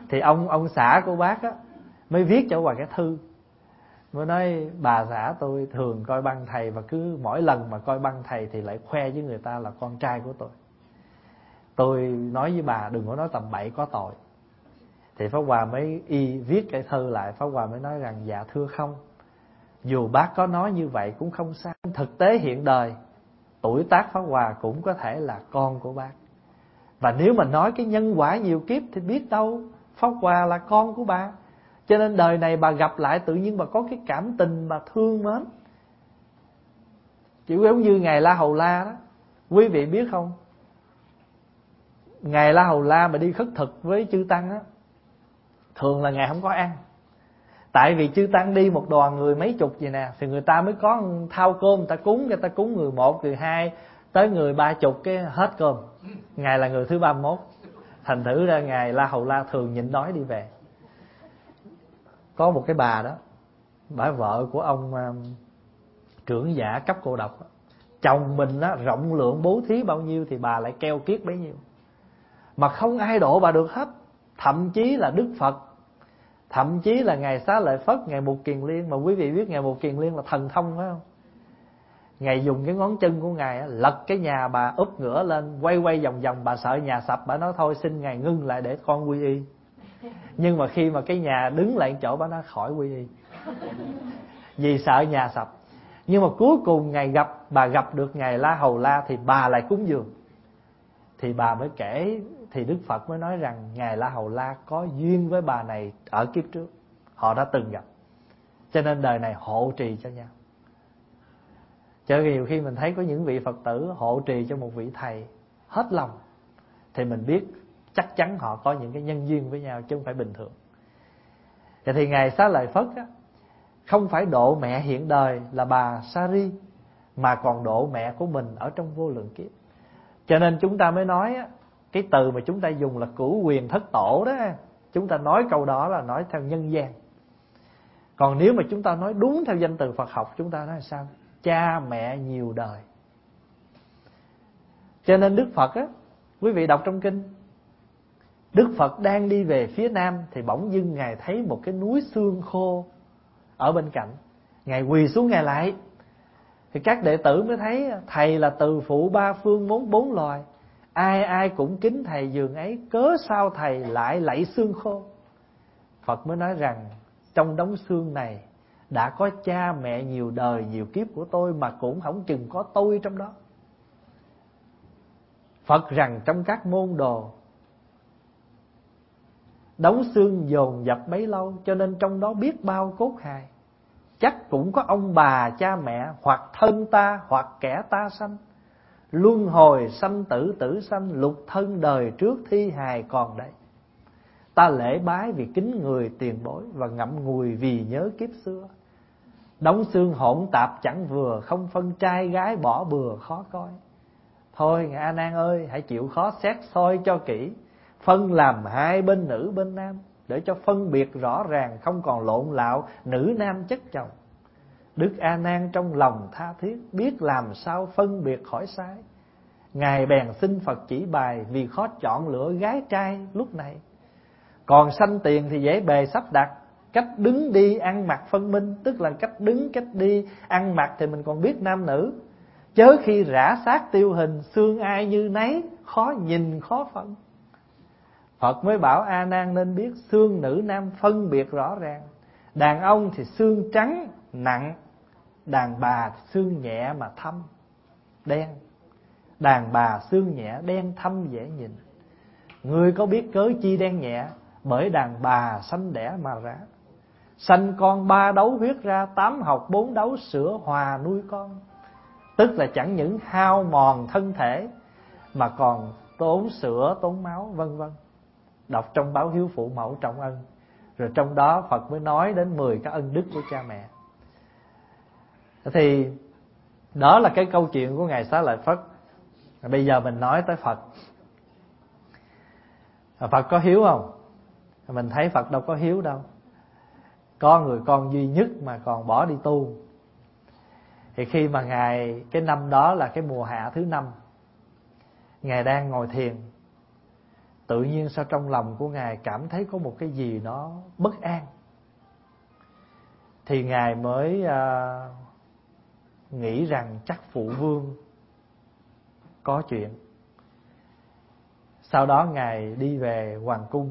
Thì ông ông xã của bác á mới viết cho bà cái thư, mới nói bà xã tôi thường coi băng thầy, và cứ mỗi lần mà coi băng thầy thì lại khoe với người ta là con trai của tôi. Tôi nói với bà đừng có nói tầm bậy có tội. Thì Pháp Hòa mới y viết cái thư lại. Pháp Hòa mới nói rằng dạ thưa không, dù bác có nói như vậy cũng không sao. Thực tế hiện đời, tuổi tác Pháp Hòa cũng có thể là con của bác. Và nếu mà nói cái nhân quả nhiều kiếp thì biết đâu Pháp Hòa là con của bà. Cho nên đời này bà gặp lại tự nhiên bà có cái cảm tình, bà thương mến. Chỉ giống như Ngài La Hầu La đó, quý vị biết không? Ngài La Hầu La mà đi khất thực với chư tăng á, thường là Ngài không có ăn. Tại vì chư tăng đi một đoàn người mấy chục vậy nè, thì người ta mới có thao cơm, người ta cúng, người ta cúng người một, người hai, tới người ba chục cái hết cơm. Ngài là người thứ ba mươi mốt. Thành thử ra Ngài La Hầu La thường nhịn đói đi về. Có một cái bà đó, bà vợ của ông trưởng giả cấp cô độc, chồng mình á, rộng lượng bố thí bao nhiêu thì bà lại keo kiết bấy nhiêu, mà không ai độ bà được hết. Thậm chí là Đức Phật, thậm chí là Ngài Xá Lợi Phất, Ngài Mục Kiền Liên. Mà quý vị biết Ngài Mục Kiền Liên là thần thông phải không? Ngài dùng cái ngón chân của Ngài á, lật cái nhà bà úp ngửa lên, quay quay vòng vòng. Bà sợ nhà sập, bà nói thôi xin Ngài ngưng lại để con quy y. Nhưng mà khi mà cái nhà đứng lại chỗ, bà nói khỏi quy y, vì sợ nhà sập. Nhưng mà cuối cùng Ngài gặp, bà gặp được Ngài La Hầu La thì bà lại cúng dường. Thì bà mới kể, thì Đức Phật mới nói rằng Ngài La Hầu La có duyên với bà này ở kiếp trước, họ đã từng gặp, cho nên đời này hộ trì cho nhau. Cho nhiều khi mình thấy có những vị Phật tử hộ trì cho một vị thầy hết lòng, thì mình biết chắc chắn họ có những cái nhân duyên với nhau chứ không phải bình thường. Vậy thì Ngài Xá Lợi Phất á, không phải độ mẹ hiện đời là bà Sari, mà còn độ mẹ của mình ở trong vô lượng kiếp. Cho nên chúng ta mới nói á, cái từ mà chúng ta dùng là cửu quyền thất tổ đó, chúng ta nói câu đó là nói theo nhân gian. Còn nếu mà chúng ta nói đúng theo danh từ Phật học, chúng ta nói là sao? Cha mẹ nhiều đời. Cho nên Đức Phật á, quý vị đọc trong kinh, Đức Phật đang đi về phía nam thì bỗng dưng Ngài thấy một cái núi xương khô ở bên cạnh. Ngài quỳ xuống Ngài lại. Thì các đệ tử mới thấy Thầy là từ phụ ba phương bốn bốn loài, ai ai cũng kính Thầy dường ấy, cớ sao Thầy lại lạy xương khô? Phật mới nói rằng trong đống xương này đã có cha mẹ nhiều đời nhiều kiếp của tôi, mà cũng không chừng có tôi trong đó. Phật rằng trong các môn đồ, đống xương dồn dập bấy lâu, cho nên trong đó biết bao cốt hài. Chắc cũng có ông bà cha mẹ, hoặc thân ta hoặc kẻ ta sanh. Luân hồi sanh tử tử sanh, lục thân đời trước thi hài còn đây. Ta lễ bái vì kính người tiền bối, và ngậm ngùi vì nhớ kiếp xưa. Đống xương hỗn tạp chẳng vừa, không phân trai gái bỏ bừa khó coi. Thôi Ngài A Nan ơi, hãy chịu khó xét soi cho kỹ, phân làm hai bên nữ bên nam, để cho phân biệt rõ ràng, không còn lộn lạo nữ nam chất chồng. Đức A Nan trong lòng tha thiết, biết làm sao phân biệt khỏi sai. Ngài bèn xin Phật chỉ bài, vì khó chọn lựa gái trai lúc này. Còn sanh tiền thì dễ bề sắp đặt, cách đứng đi ăn mặc phân minh. Tức là cách đứng, cách đi, ăn mặc thì mình còn biết nam nữ. Chớ khi rã xác tiêu hình, xương ai như nấy, khó nhìn khó phân. Phật mới bảo A Nan nên biết xương nữ nam phân biệt rõ ràng. Đàn ông thì xương trắng nặng, đàn bà xương nhẹ mà thâm đen. Đàn bà xương nhẹ đen thâm dễ nhìn. Ngươi có biết cớ chi đen nhẹ? Bởi đàn bà sanh đẻ mà ra. Sanh con ba đấu huyết ra, tám học bốn đấu sữa hòa nuôi con. Tức là chẳng những hao mòn thân thể, mà còn tốn sữa, tốn máu, vân vân. Đọc trong báo Hiếu Phụ Mẫu Trọng Ân. Rồi trong đó Phật mới nói đến mười cái ân đức của cha mẹ. Thì đó là cái câu chuyện của Ngài Xá Lợi Phất. Bây giờ mình nói tới Phật. Phật có hiếu không? Mình thấy Phật đâu có hiếu đâu. Có người con duy nhất mà còn bỏ đi tu. Thì khi mà Ngài, cái năm đó là cái mùa hạ thứ năm, Ngài đang ngồi thiền, tự nhiên sao trong lòng của Ngài cảm thấy có một cái gì đó bất an. Thì Ngài mới à, nghĩ rằng chắc phụ vương có chuyện. Sau đó Ngài đi về hoàng cung.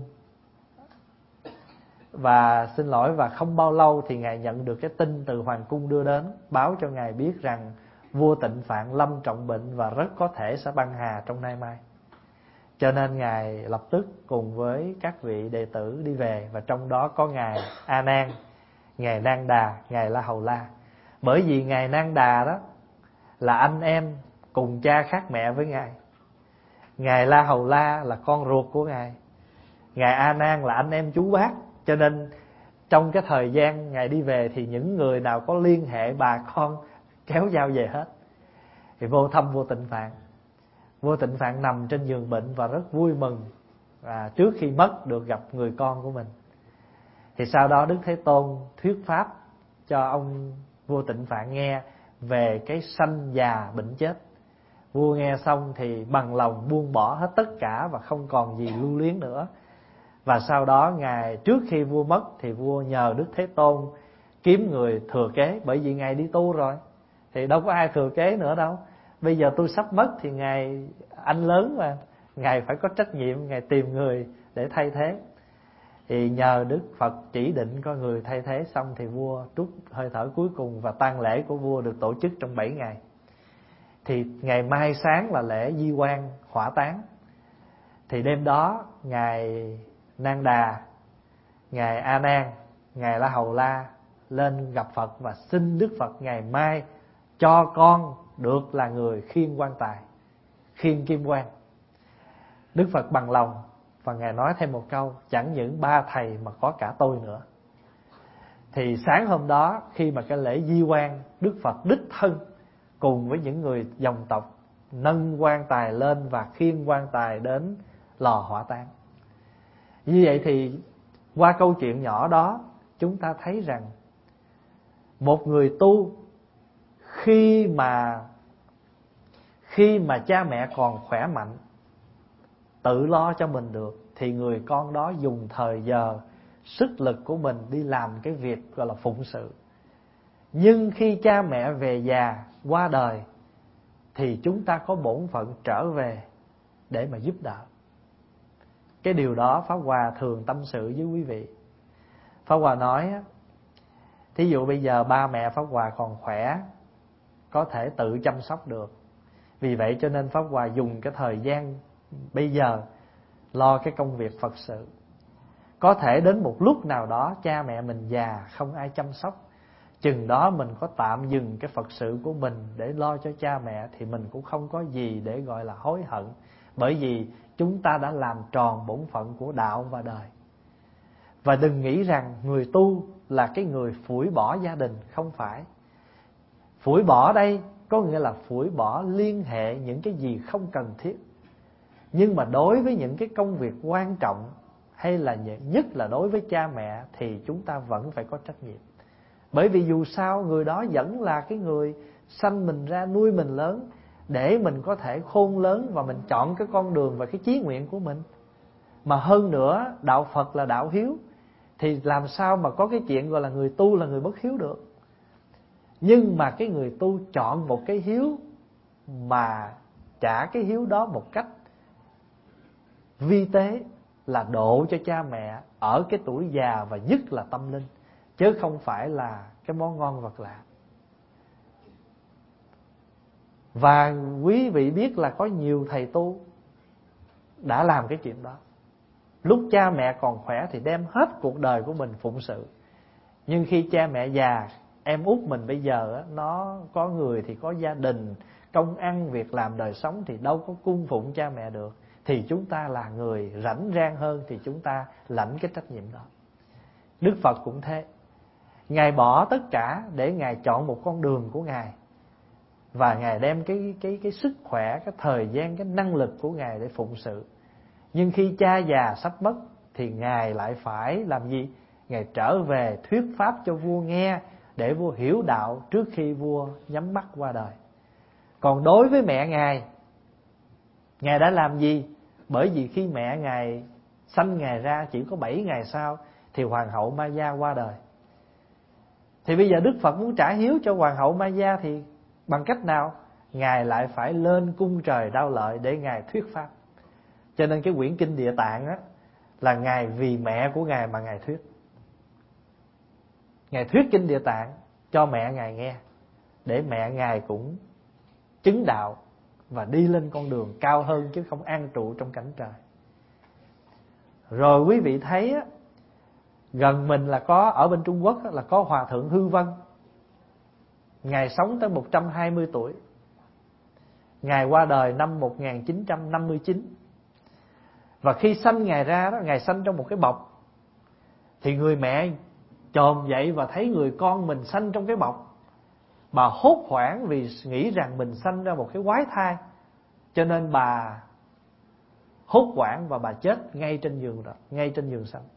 Và xin lỗi, và không bao lâu thì Ngài nhận được cái tin từ hoàng cung đưa đến, báo cho Ngài biết rằng vua Tịnh Phạn lâm trọng bệnh và rất có thể sẽ băng hà trong nay mai. Cho nên Ngài lập tức cùng với các vị đệ tử đi về, và trong đó có Ngài A Nan, Ngài Nang Đà, Ngài La Hầu La. Bởi vì Ngài Nang Đà đó là anh em cùng cha khác mẹ với Ngài. Ngài La Hầu La là con ruột của Ngài. Ngài A Nan là anh em chú bác. Cho nên trong cái thời gian Ngài đi về thì những người nào có liên hệ bà con kéo nhau về hết. Thì vô thăm vua Tịnh Phạn. Vua Tịnh Phạn nằm trên giường bệnh và rất vui mừng và trước khi mất được gặp người con của mình. Thì sau đó Đức Thế Tôn thuyết pháp cho ông vua Tịnh Phạn nghe về cái sanh già bệnh chết. Vua nghe xong thì bằng lòng buông bỏ hết tất cả và không còn gì lưu luyến nữa. Và sau đó Ngài, trước khi vua mất thì vua nhờ Đức Thế Tôn kiếm người thừa kế. Bởi vì Ngài đi tu rồi thì đâu có ai thừa kế nữa đâu. Bây giờ tôi sắp mất thì Ngài anh lớn mà, Ngài phải có trách nhiệm, Ngài tìm người để thay thế. Thì nhờ Đức Phật chỉ định có người thay thế xong thì vua trút hơi thở cuối cùng, và tang lễ của vua được tổ chức trong bảy ngày. Thì ngày mai sáng là lễ di quan hỏa táng. Thì đêm đó Ngài Nang Đà, Ngài A Nan, Ngài La Hầu La lên gặp Phật và xin Đức Phật ngày mai cho con được là người khiêng quan tài, khiêng kim quan. Đức Phật bằng lòng và Ngài nói thêm một câu: chẳng những ba thầy mà có cả tôi nữa. Thì sáng hôm đó khi mà cái lễ di quan, Đức Phật đích thân cùng với những người dòng tộc nâng quan tài lên và khiêng quan tài đến lò hỏa táng. Như vậy thì qua câu chuyện nhỏ đó chúng ta thấy rằng một người tu khi mà khi mà cha mẹ còn khỏe mạnh, tự lo cho mình được, thì người con đó dùng thời giờ, sức lực của mình đi làm cái việc gọi là phụng sự. Nhưng khi cha mẹ về già, qua đời, thì chúng ta có bổn phận trở về để mà giúp đỡ. Cái điều đó Pháp Hòa thường tâm sự với quý vị. Pháp Hòa nói, thí dụ bây giờ ba mẹ Pháp Hòa còn khỏe, có thể tự chăm sóc được. Vì vậy cho nên Pháp Hòa dùng cái thời gian bây giờ lo cái công việc Phật sự. Có thể đến một lúc nào đó cha mẹ mình già không ai chăm sóc, chừng đó mình có tạm dừng cái Phật sự của mình để lo cho cha mẹ, thì mình cũng không có gì để gọi là hối hận. Bởi vì chúng ta đã làm tròn bổn phận của đạo và đời. Và đừng nghĩ rằng người tu là cái người phủi bỏ gia đình, không phải. Phủi bỏ đây có nghĩa là phủi bỏ liên hệ những cái gì không cần thiết. Nhưng mà đối với những cái công việc quan trọng, hay là nhất là đối với cha mẹ, thì chúng ta vẫn phải có trách nhiệm. Bởi vì dù sao người đó vẫn là cái người sanh mình ra, nuôi mình lớn, để mình có thể khôn lớn và mình chọn cái con đường và cái chí nguyện của mình. Mà hơn nữa, đạo Phật là đạo hiếu, thì làm sao mà có cái chuyện gọi là người tu là người bất hiếu được. Nhưng mà cái người tu chọn một cái hiếu mà trả cái hiếu đó một cách vi tế, là độ cho cha mẹ ở cái tuổi già và nhất là tâm linh, chứ không phải là cái món ngon vật lạ. Và quý vị biết là có nhiều thầy tu đã làm cái chuyện đó. Lúc cha mẹ còn khỏe thì đem hết cuộc đời của mình phụng sự. Nhưng khi cha mẹ già, em út mình bây giờ nó có người thì có gia đình, công ăn, việc làm, đời sống, thì đâu có cung phụng cha mẹ được. Thì chúng ta là người rảnh rang hơn, thì chúng ta lãnh cái trách nhiệm đó. Đức Phật cũng thế. Ngài bỏ tất cả để Ngài chọn một con đường của Ngài. Và Ngài đem cái, cái, cái sức khỏe, cái thời gian, cái năng lực của Ngài để phụng sự. Nhưng khi cha già sắp mất thì Ngài lại phải làm gì? Ngài trở về thuyết pháp cho vua nghe, để vua hiểu đạo trước khi vua nhắm mắt qua đời. Còn đối với mẹ Ngài, Ngài đã làm gì? Bởi vì khi mẹ Ngài sanh Ngài ra chỉ có bảy ngày sau thì Hoàng hậu Maya qua đời. Thì bây giờ Đức Phật muốn trả hiếu cho Hoàng hậu Maya thì bằng cách nào? Ngài lại phải lên cung trời Đao Lợi để Ngài thuyết pháp. Cho nên cái quyển kinh Địa Tạng á, là Ngài vì mẹ của Ngài mà Ngài thuyết. Ngài thuyết kinh Địa Tạng cho mẹ Ngài nghe, để mẹ Ngài cũng chứng đạo và đi lên con đường cao hơn, chứ không an trụ trong cảnh trời. Rồi quý vị thấy á, gần mình là có, ở bên Trung Quốc á, là có Hòa thượng Hư Vân. Ngài sống tới một trăm hai mươi tuổi. Ngài qua đời năm một nghìn chín trăm năm mươi chín. Và khi sanh Ngài ra đó, Ngài sanh trong một cái bọc. Thì người mẹ chồm dậy và thấy người con mình sanh trong cái bọc. Bà hốt hoảng vì nghĩ rằng mình sanh ra một cái quái thai. Cho nên bà hốt hoảng và bà chết ngay trên giường đó, ngay trên giường sanh.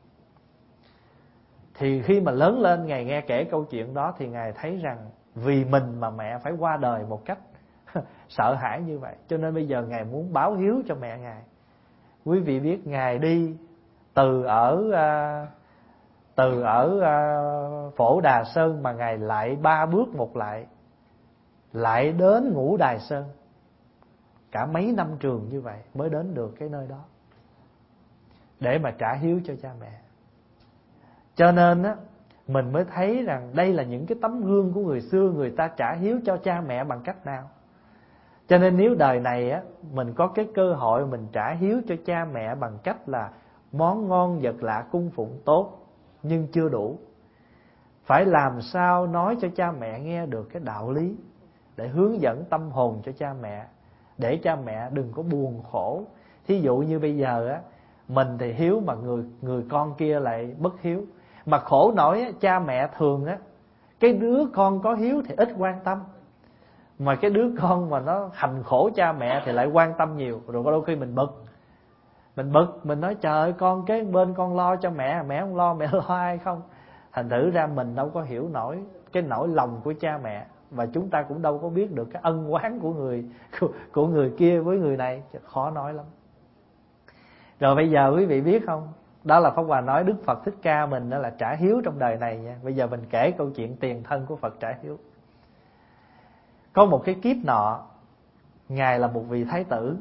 Thì khi mà lớn lên, Ngài nghe kể câu chuyện đó thì Ngài thấy rằng vì mình mà mẹ phải qua đời một cách sợ hãi như vậy. Cho nên bây giờ Ngài muốn báo hiếu cho mẹ Ngài. Quý vị biết Ngài đi từ ở uh, từ ở uh, Phổ Đà Sơn mà Ngài lại ba bước một lại, lại đến Ngũ Đài Sơn. Cả mấy năm trường như vậy mới đến được cái nơi đó, để mà trả hiếu cho cha mẹ. Cho nên á, mình mới thấy rằng đây là những cái tấm gương của người xưa, người ta trả hiếu cho cha mẹ bằng cách nào. Cho nên nếu đời này á, mình có cái cơ hội mình trả hiếu cho cha mẹ bằng cách là món ngon vật lạ cung phụng tốt, nhưng chưa đủ. Phải làm sao nói cho cha mẹ nghe được cái đạo lý, để hướng dẫn tâm hồn cho cha mẹ, để cha mẹ đừng có buồn khổ. Thí dụ như bây giờ á, mình thì hiếu mà người người con kia lại bất hiếu. Mà khổ nổi á, cha mẹ thường á, cái đứa con có hiếu thì ít quan tâm, mà cái đứa con mà nó hành khổ cha mẹ thì lại quan tâm nhiều. Rồi có đôi khi mình bực, Mình bực, mình nói trời ơi, con kế bên con lo cho mẹ, mẹ không lo, mẹ lo ai không? Thành thử ra mình đâu có hiểu nổi cái nỗi lòng của cha mẹ, và chúng ta cũng đâu có biết được cái ân oán của người của, của người kia với người này. Khó nói lắm. Rồi bây giờ quý vị biết không, đó là Pháp Hòa nói Đức Phật Thích Ca mình đó là trả hiếu trong đời này nha. Bây giờ mình kể câu chuyện tiền thân của Phật trả hiếu. Có một cái kiếp nọ, Ngài là một vị thái tử.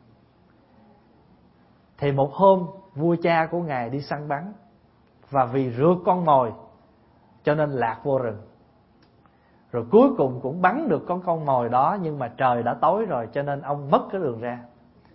Thì một hôm vua cha của Ngài đi săn bắn, và vì rượt con mồi cho nên lạc vô rừng. Rồi cuối cùng cũng bắn được con con mồi đó, nhưng mà trời đã tối rồi cho nên ông mất cái đường ra.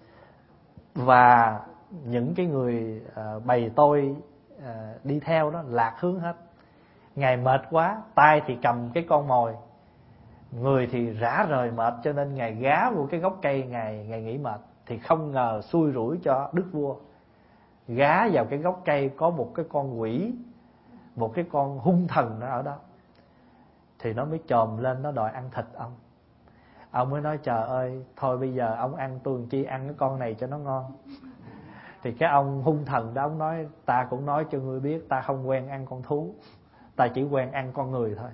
Và những cái người uh, bầy tôi uh, đi theo đó lạc hướng hết. Ngài mệt quá, tay thì cầm cái con mồi, người thì rã rời mệt, cho nên Ngài gá vô cái gốc cây, Ngài, Ngài nghỉ mệt. Thì không ngờ xui rủi cho đức vua, gá vào cái gốc cây có một cái con quỷ, một cái con hung thần nó ở đó. Thì nó mới chồm lên, nó đòi ăn thịt ông. Ông mới nói trời ơi, thôi bây giờ ông ăn tôi làm chi, ăn cái con này cho nó ngon. Thì cái ông hung thần đó, ông nói ta cũng nói cho ngươi biết, ta không quen ăn con thú, ta chỉ quen ăn con người thôi.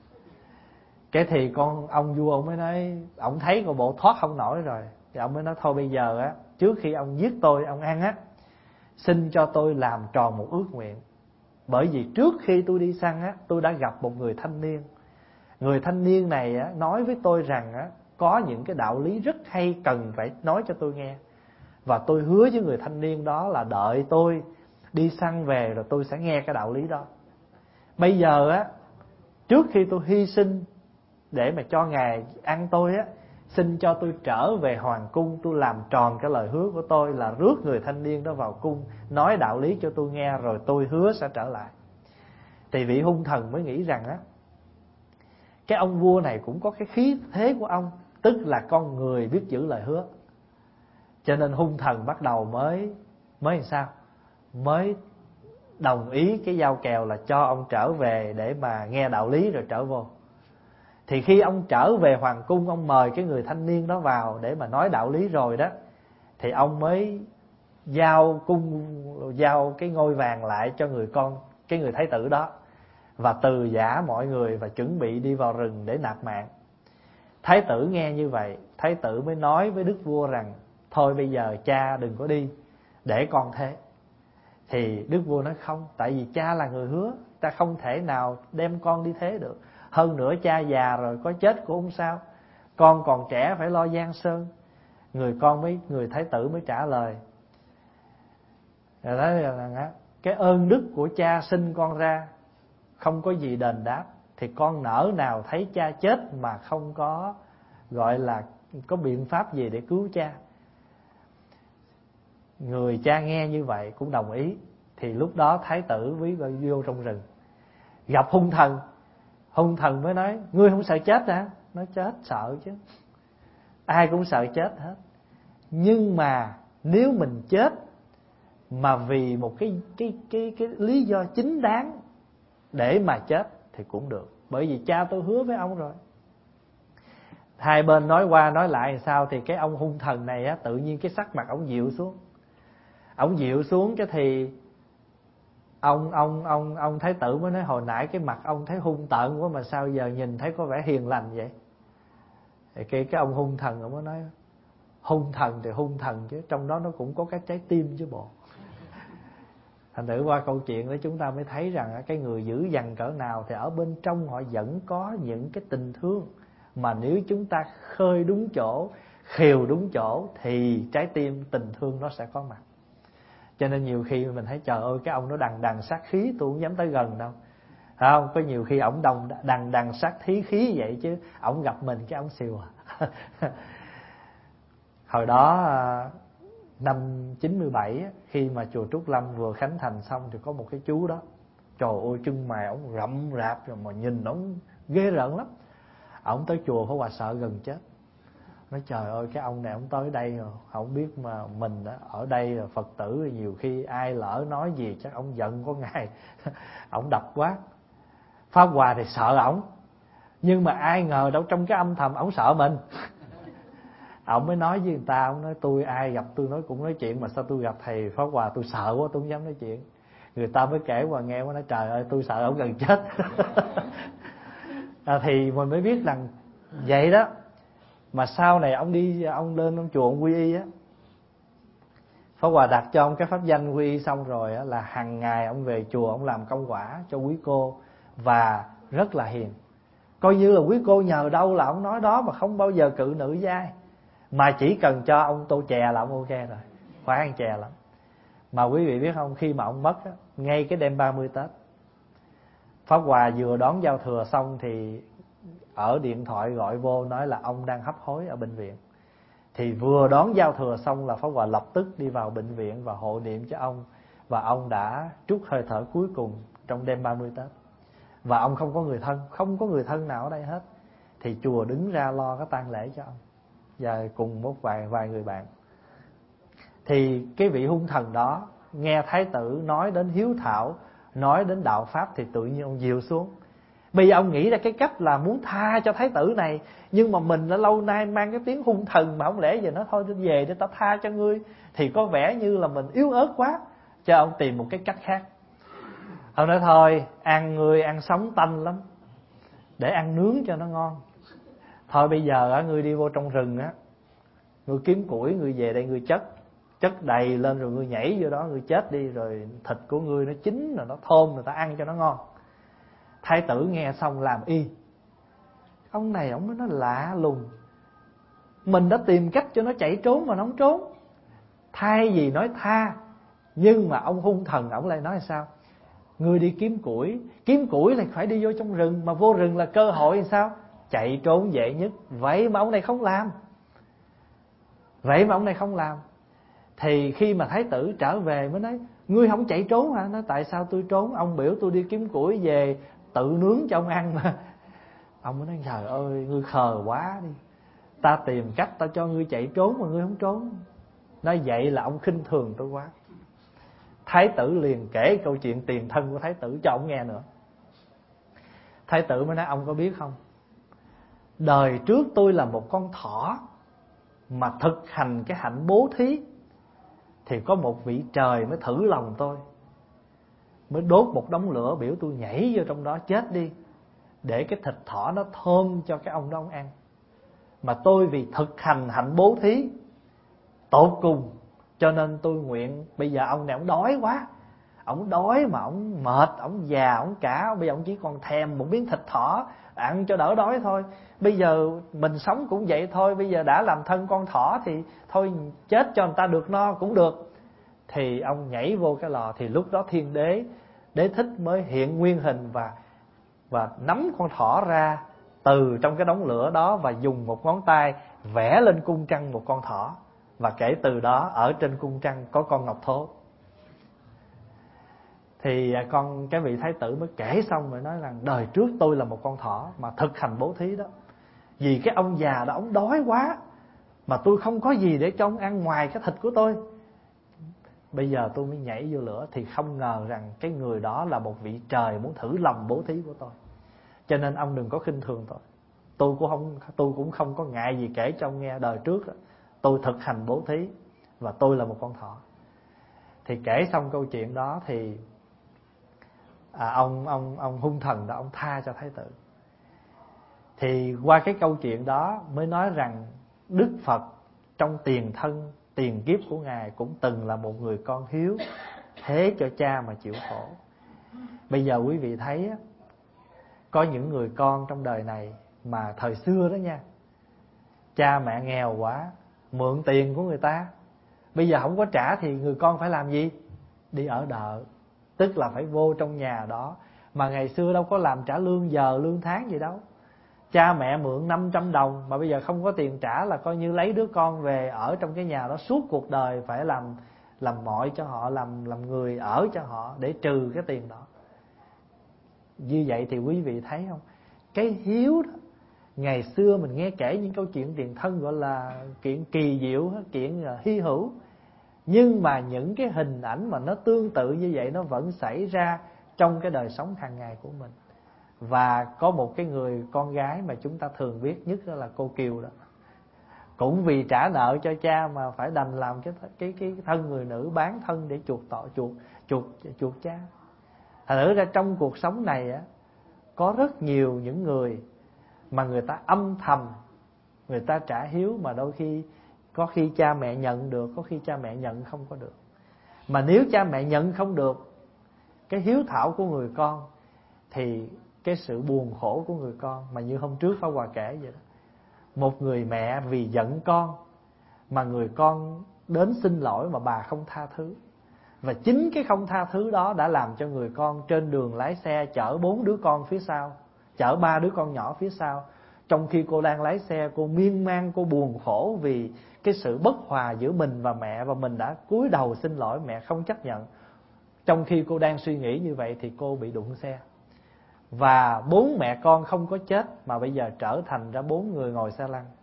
Cái thì con ông vua ông mới nói, ông thấy coi bộ thoát không nổi rồi. Thì ông mới nói thôi bây giờ á, trước khi ông giết tôi, ông ăn á, xin cho tôi làm tròn một ước nguyện. Bởi vì trước khi tôi đi săn á, tôi đã gặp một người thanh niên. Người thanh niên này á, nói với tôi rằng á, có những cái đạo lý rất hay cần phải nói cho tôi nghe. Và tôi hứa với người thanh niên đó là đợi tôi đi săn về rồi tôi sẽ nghe cái đạo lý đó. Bây giờ á, trước khi tôi hy sinh để mà cho Ngài ăn tôi á, xin cho tôi trở về hoàng cung, tôi làm tròn cái lời hứa của tôi là rước người thanh niên đó vào cung, nói đạo lý cho tôi nghe, rồi tôi hứa sẽ trở lại. Thì vị hung thần mới nghĩ rằng á, cái ông vua này cũng có cái khí thế của ông, tức là con người biết giữ lời hứa. Cho nên hung thần bắt đầu mới mới làm sao? Mới đồng ý cái giao kèo là cho ông trở về để mà nghe đạo lý rồi trở vô. Thì khi ông trở về hoàng cung, ông mời cái người thanh niên đó vào để mà nói đạo lý rồi đó, thì ông mới giao cung giao cái ngôi vàng lại cho người con, cái người thái tử đó, và từ giả mọi người và chuẩn bị đi vào rừng để nạp mạng. Thái tử nghe như vậy, thái tử mới nói với đức vua rằng thôi bây giờ cha đừng có đi, để con thế. Thì đức vua nói không, tại vì cha là người hứa, ta không thể nào đem con đi thế được. Hơn nữa cha già rồi, có chết cũng không sao, con còn trẻ phải lo giang sơn. Người con mới người thái tử mới trả lời, rồi nói là cái ơn đức của cha sinh con ra không có gì đền đáp, thì con nỡ nào thấy cha chết mà không có gọi là có biện pháp gì để cứu cha. Người cha nghe như vậy cũng đồng ý. Thì lúc đó thái tử mới vô trong rừng, gặp hung thần. Hung thần mới nói, ngươi không sợ chết hả? Nói chết, sợ chứ, ai cũng sợ chết hết. Nhưng mà nếu mình chết mà vì một cái cái cái cái lý do chính đáng để mà chết thì cũng được, bởi vì cha tôi hứa với ông rồi. Hai bên nói qua nói lại sao thì cái ông hung thần này á, tự nhiên cái sắc mặt ông dịu xuống. Ông dịu xuống cái thì ông ông ông ông thái tử mới nói, hồi nãy cái mặt ông thấy hung tợn quá mà sao giờ nhìn thấy có vẻ hiền lành vậy. Thì cái cái ông hung thần ông mới nói, hung thần thì hung thần chứ trong đó nó cũng có cái trái tim chứ bộ. Thành thử qua câu chuyện đó chúng ta mới thấy rằng cái người dữ dằn cỡ nào thì ở bên trong họ vẫn có những cái tình thương, mà nếu chúng ta khơi đúng chỗ, khều đúng chỗ thì trái tim tình thương nó sẽ có mặt. Cho nên nhiều khi mình thấy trời ơi cái ông nó đằng đằng sát khí, tôi không dám tới gần đâu. Phải không? Có nhiều khi ổng đồng đằng đằng sát khí khí vậy chứ ổng gặp mình cái ổng xìu à. Hồi đó năm chín mươi bảy khi mà chùa Trúc Lâm vừa khánh thành xong thì có một cái chú đó, trời ơi chân mày ổng rậm rạp rồi mà nhìn ổng ghê rợn lắm. Ổng tới chùa Pháp Hòa sợ gần chết. Nói trời ơi cái ông này ổng tới đây rồi, không biết mà mình đó, ở đây là Phật tử nhiều khi ai lỡ nói gì chắc ổng giận có ngày ổng đập quá. Pháp Hòa thì sợ ổng, nhưng mà ai ngờ đâu trong cái âm thầm ổng sợ mình. Ổng mới nói với người ta, ổng nói tôi ai gặp tôi nói cũng nói chuyện, mà sao tôi gặp thầy Pháp Hòa tôi sợ quá tôi không dám nói chuyện. Người ta mới kể qua nghe, nói trời ơi tôi sợ ổng gần chết. À, thì mình mới biết rằng vậy đó. Mà sau này ông đi, ông lên ông chùa ông quy y á, Pháp Hòa đặt cho ông cái pháp danh quy y xong rồi á, là hàng ngày ông về chùa ông làm công quả cho quý cô và rất là hiền. Coi như là quý cô nhờ đâu là ông nói đó, mà không bao giờ cự nữ với ai, mà chỉ cần cho ông tô chè là ông ok rồi, khoái ăn chè lắm. Mà quý vị biết không, khi mà ông mất á, ngay cái đêm ba mươi Tết, Pháp Hòa vừa đón giao thừa xong thì ở điện thoại gọi vô nói là ông đang hấp hối ở bệnh viện. Thì vừa đón giao thừa xong là Pháp Hòa lập tức đi vào bệnh viện và hộ niệm cho ông. Và ông đã trút hơi thở cuối cùng trong đêm ba mươi Tết. Và ông không có người thân, không có người thân nào ở đây hết. Thì chùa đứng ra lo cái tang lễ cho ông và cùng một vài vài người bạn. Thì cái vị hung thần đó nghe thái tử nói đến hiếu thảo, nói đến đạo pháp thì tự nhiên ông dịu xuống. Bây giờ ông nghĩ ra cái cách là muốn tha cho thái tử này, nhưng mà mình đã lâu nay mang cái tiếng hung thần, mà không lẽ giờ nó thôi về để tao tha cho ngươi, thì có vẻ như là mình yếu ớt quá. Cho ông tìm một cái cách khác. Ông nói thôi, ăn ngươi ăn sống tanh lắm, để ăn nướng cho nó ngon. Thôi bây giờ á, ngươi đi vô trong rừng á, ngươi kiếm củi, ngươi về đây ngươi chất chất đầy lên rồi ngươi nhảy vô đó, ngươi chết đi, rồi thịt của ngươi nó chín rồi nó thơm, người ta ăn cho nó ngon. Thái tử nghe xong làm y. Ông này ông nói lạ lùng, mình đã tìm cách cho nó chạy trốn mà nó không trốn. Thay vì nói tha, nhưng mà ông hung thần ông lại nói sao? Ngươi đi kiếm củi, kiếm củi là phải đi vô trong rừng, mà vô rừng là cơ hội thì sao? Chạy trốn dễ nhất. Vậy mà ông này không làm. Vậy mà ông này không làm. Thì khi mà thái tử trở về mới nói, ngươi không chạy trốn hả? Nói tại sao tôi trốn? Ông biểu tôi đi kiếm củi về tự nướng cho ông ăn mà. Ông mới nói trời ơi ngươi khờ quá đi, ta tìm cách ta cho ngươi chạy trốn mà ngươi không trốn. Nói vậy là ông khinh thường tôi quá. Thái tử liền kể câu chuyện tiền thân của thái tử cho ông nghe nữa. Thái tử mới nói ông có biết không, đời trước tôi là một con thỏ mà thực hành cái hạnh bố thí, thì có một vị trời mới thử lòng tôi, mới đốt một đống lửa biểu tôi nhảy vô trong đó chết đi, để cái thịt thỏ nó thơm cho cái ông đó ông ăn. Mà tôi vì thực hành hạnh bố thí tột cùng. Cho nên tôi nguyện bây giờ ông này ông đói quá, ông đói mà ông mệt, ông già, ông cả, bây giờ ông chỉ còn thèm một miếng thịt thỏ, ăn cho đỡ đói thôi. Bây giờ mình sống cũng vậy thôi, bây giờ đã làm thân con thỏ thì thôi chết cho người ta được no cũng được. Thì ông nhảy vô cái lò, thì lúc đó Thiên Đế, Đế Thích mới hiện nguyên hình và và nắm con thỏ ra từ trong cái đống lửa đó, và dùng một ngón tay vẽ lên cung trăng một con thỏ. Và kể từ đó ở trên cung trăng có con ngọc thố. Thì con cái vị thái tử mới kể xong rồi nói rằng đời trước tôi là một con thỏ mà thực hành bố thí đó. Vì cái ông già đó ông đói quá mà tôi không có gì để cho ông ăn ngoài cái thịt của tôi. Bây giờ tôi mới nhảy vô lửa, thì không ngờ rằng cái người đó là một vị trời muốn thử lòng bố thí của tôi. Cho nên ông đừng có khinh thường tôi. Tôi cũng không tôi cũng không có ngại gì kể cho ông nghe đời trước đó, tôi thực hành bố thí và tôi là một con thỏ. Thì kể xong câu chuyện đó thì à, ông ông ông hung thần đó ông tha cho thái tử. Thì qua cái câu chuyện đó mới nói rằng Đức Phật trong tiền thân tiền kiếp của ngài cũng từng là một người con hiếu, thế cho cha mà chịu khổ. Bây giờ quý vị thấy á, có những người con trong đời này mà thời xưa đó nha, cha mẹ nghèo quá, mượn tiền của người ta, bây giờ không có trả thì người con phải làm gì? Đi ở đợ, tức là phải vô trong nhà đó. Mà ngày xưa đâu có làm trả lương giờ, lương tháng gì đâu. Cha mẹ mượn năm trăm đồng mà bây giờ không có tiền trả là coi như lấy đứa con về ở trong cái nhà đó suốt cuộc đời, phải làm làm mọi cho họ, làm làm người ở cho họ để trừ cái tiền đó. Như vậy thì quý vị thấy không, cái hiếu đó, ngày xưa mình nghe kể những câu chuyện tiền thân gọi là chuyện kỳ diệu, chuyện hy hữu. Nhưng mà những cái hình ảnh mà nó tương tự như vậy nó vẫn xảy ra trong cái đời sống hàng ngày của mình. Và có một cái người con gái mà chúng ta thường biết nhất đó là cô Kiều đó. Cũng vì trả nợ cho cha mà phải đành làm cái cái cái thân người nữ, bán thân để chuộc tội, chuộc chuộc chuộc cha. Thành thử ra trong cuộc sống này á, có rất nhiều những người mà người ta âm thầm người ta trả hiếu, mà đôi khi có khi cha mẹ nhận được, có khi cha mẹ nhận không có được. Mà nếu cha mẹ nhận không được cái hiếu thảo của người con thì cái sự buồn khổ của người con, mà như hôm trước Pháp Hòa kể vậy đó, một người mẹ vì giận con mà người con đến xin lỗi mà bà không tha thứ, và chính cái không tha thứ đó đã làm cho người con trên đường lái xe chở bốn đứa con phía sau, chở ba đứa con nhỏ phía sau. Trong khi cô đang lái xe, cô miên man, cô buồn khổ vì cái sự bất hòa giữa mình và mẹ, và mình đã cúi đầu xin lỗi mẹ không chấp nhận. Trong khi cô đang suy nghĩ như vậy thì cô bị đụng xe, và bốn mẹ con không có chết mà bây giờ trở thành ra bốn người ngồi xe lăn.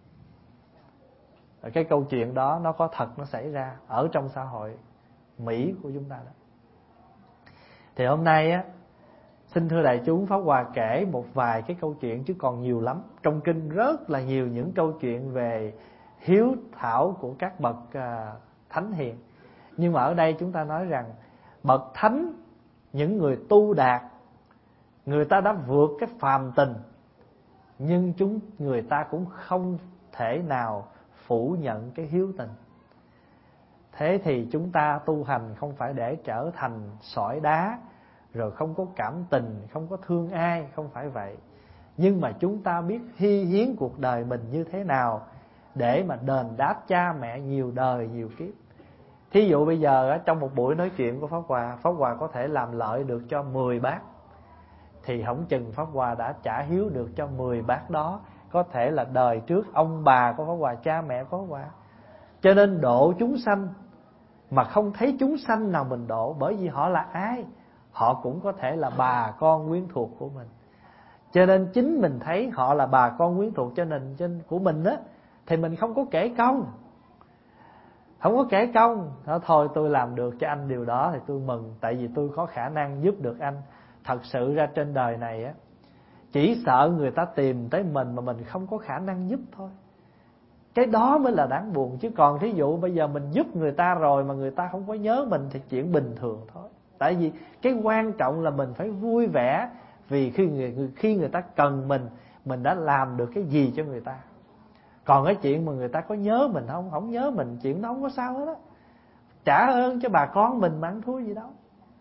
Cái câu chuyện đó nó có thật, nó xảy ra ở trong xã hội Mỹ của chúng ta đó. Thì hôm nay á, xin thưa đại chúng, Pháp Hòa kể một vài cái câu chuyện chứ còn nhiều lắm. Trong kinh rất là nhiều những câu chuyện về hiếu thảo của các bậc à, thánh hiền. Nhưng mà ở đây chúng ta nói rằng bậc thánh, những người tu đạt, người ta đã vượt cái phàm tình, nhưng chúng người ta cũng không thể nào phủ nhận cái hiếu tình. Thế thì chúng ta tu hành không phải để trở thành sỏi đá, rồi không có cảm tình, không có thương ai, không phải vậy. Nhưng mà chúng ta biết hy hiến cuộc đời mình như thế nào để mà đền đáp cha mẹ nhiều đời, nhiều kiếp. Thí dụ bây giờ trong một buổi nói chuyện của Pháp Hòa, Pháp Hòa có thể làm lợi được cho mười bác, thì không chừng Pháp Hòa đã trả hiếu được cho mười bác đó. Có thể là đời trước ông bà của Pháp Hòa, cha mẹ của Pháp Hòa. Cho nên độ chúng sanh mà không thấy chúng sanh nào mình độ, bởi vì họ là ai? Họ cũng có thể là bà con quyến thuộc của mình. Cho nên chính mình thấy họ là bà con quyến thuộc cho nên trên của mình á, thì mình không có kể công. Không có kể công. Đó, thôi tôi làm được cho anh điều đó thì tôi mừng, tại vì tôi có khả năng giúp được anh. Thật sự ra trên đời này á, chỉ sợ người ta tìm tới mình mà mình không có khả năng giúp thôi. Cái đó mới là đáng buồn. Chứ còn thí dụ bây giờ mình giúp người ta rồi mà người ta không có nhớ mình thì chuyện bình thường thôi. Tại vì cái quan trọng là mình phải vui vẻ, vì khi người, khi người ta cần mình, mình đã làm được cái gì cho người ta. Còn cái chuyện mà người ta có nhớ mình không, không nhớ mình, chuyện đó không có sao hết á. Trả ơn cho bà con mình mà ăn thua gì đâu.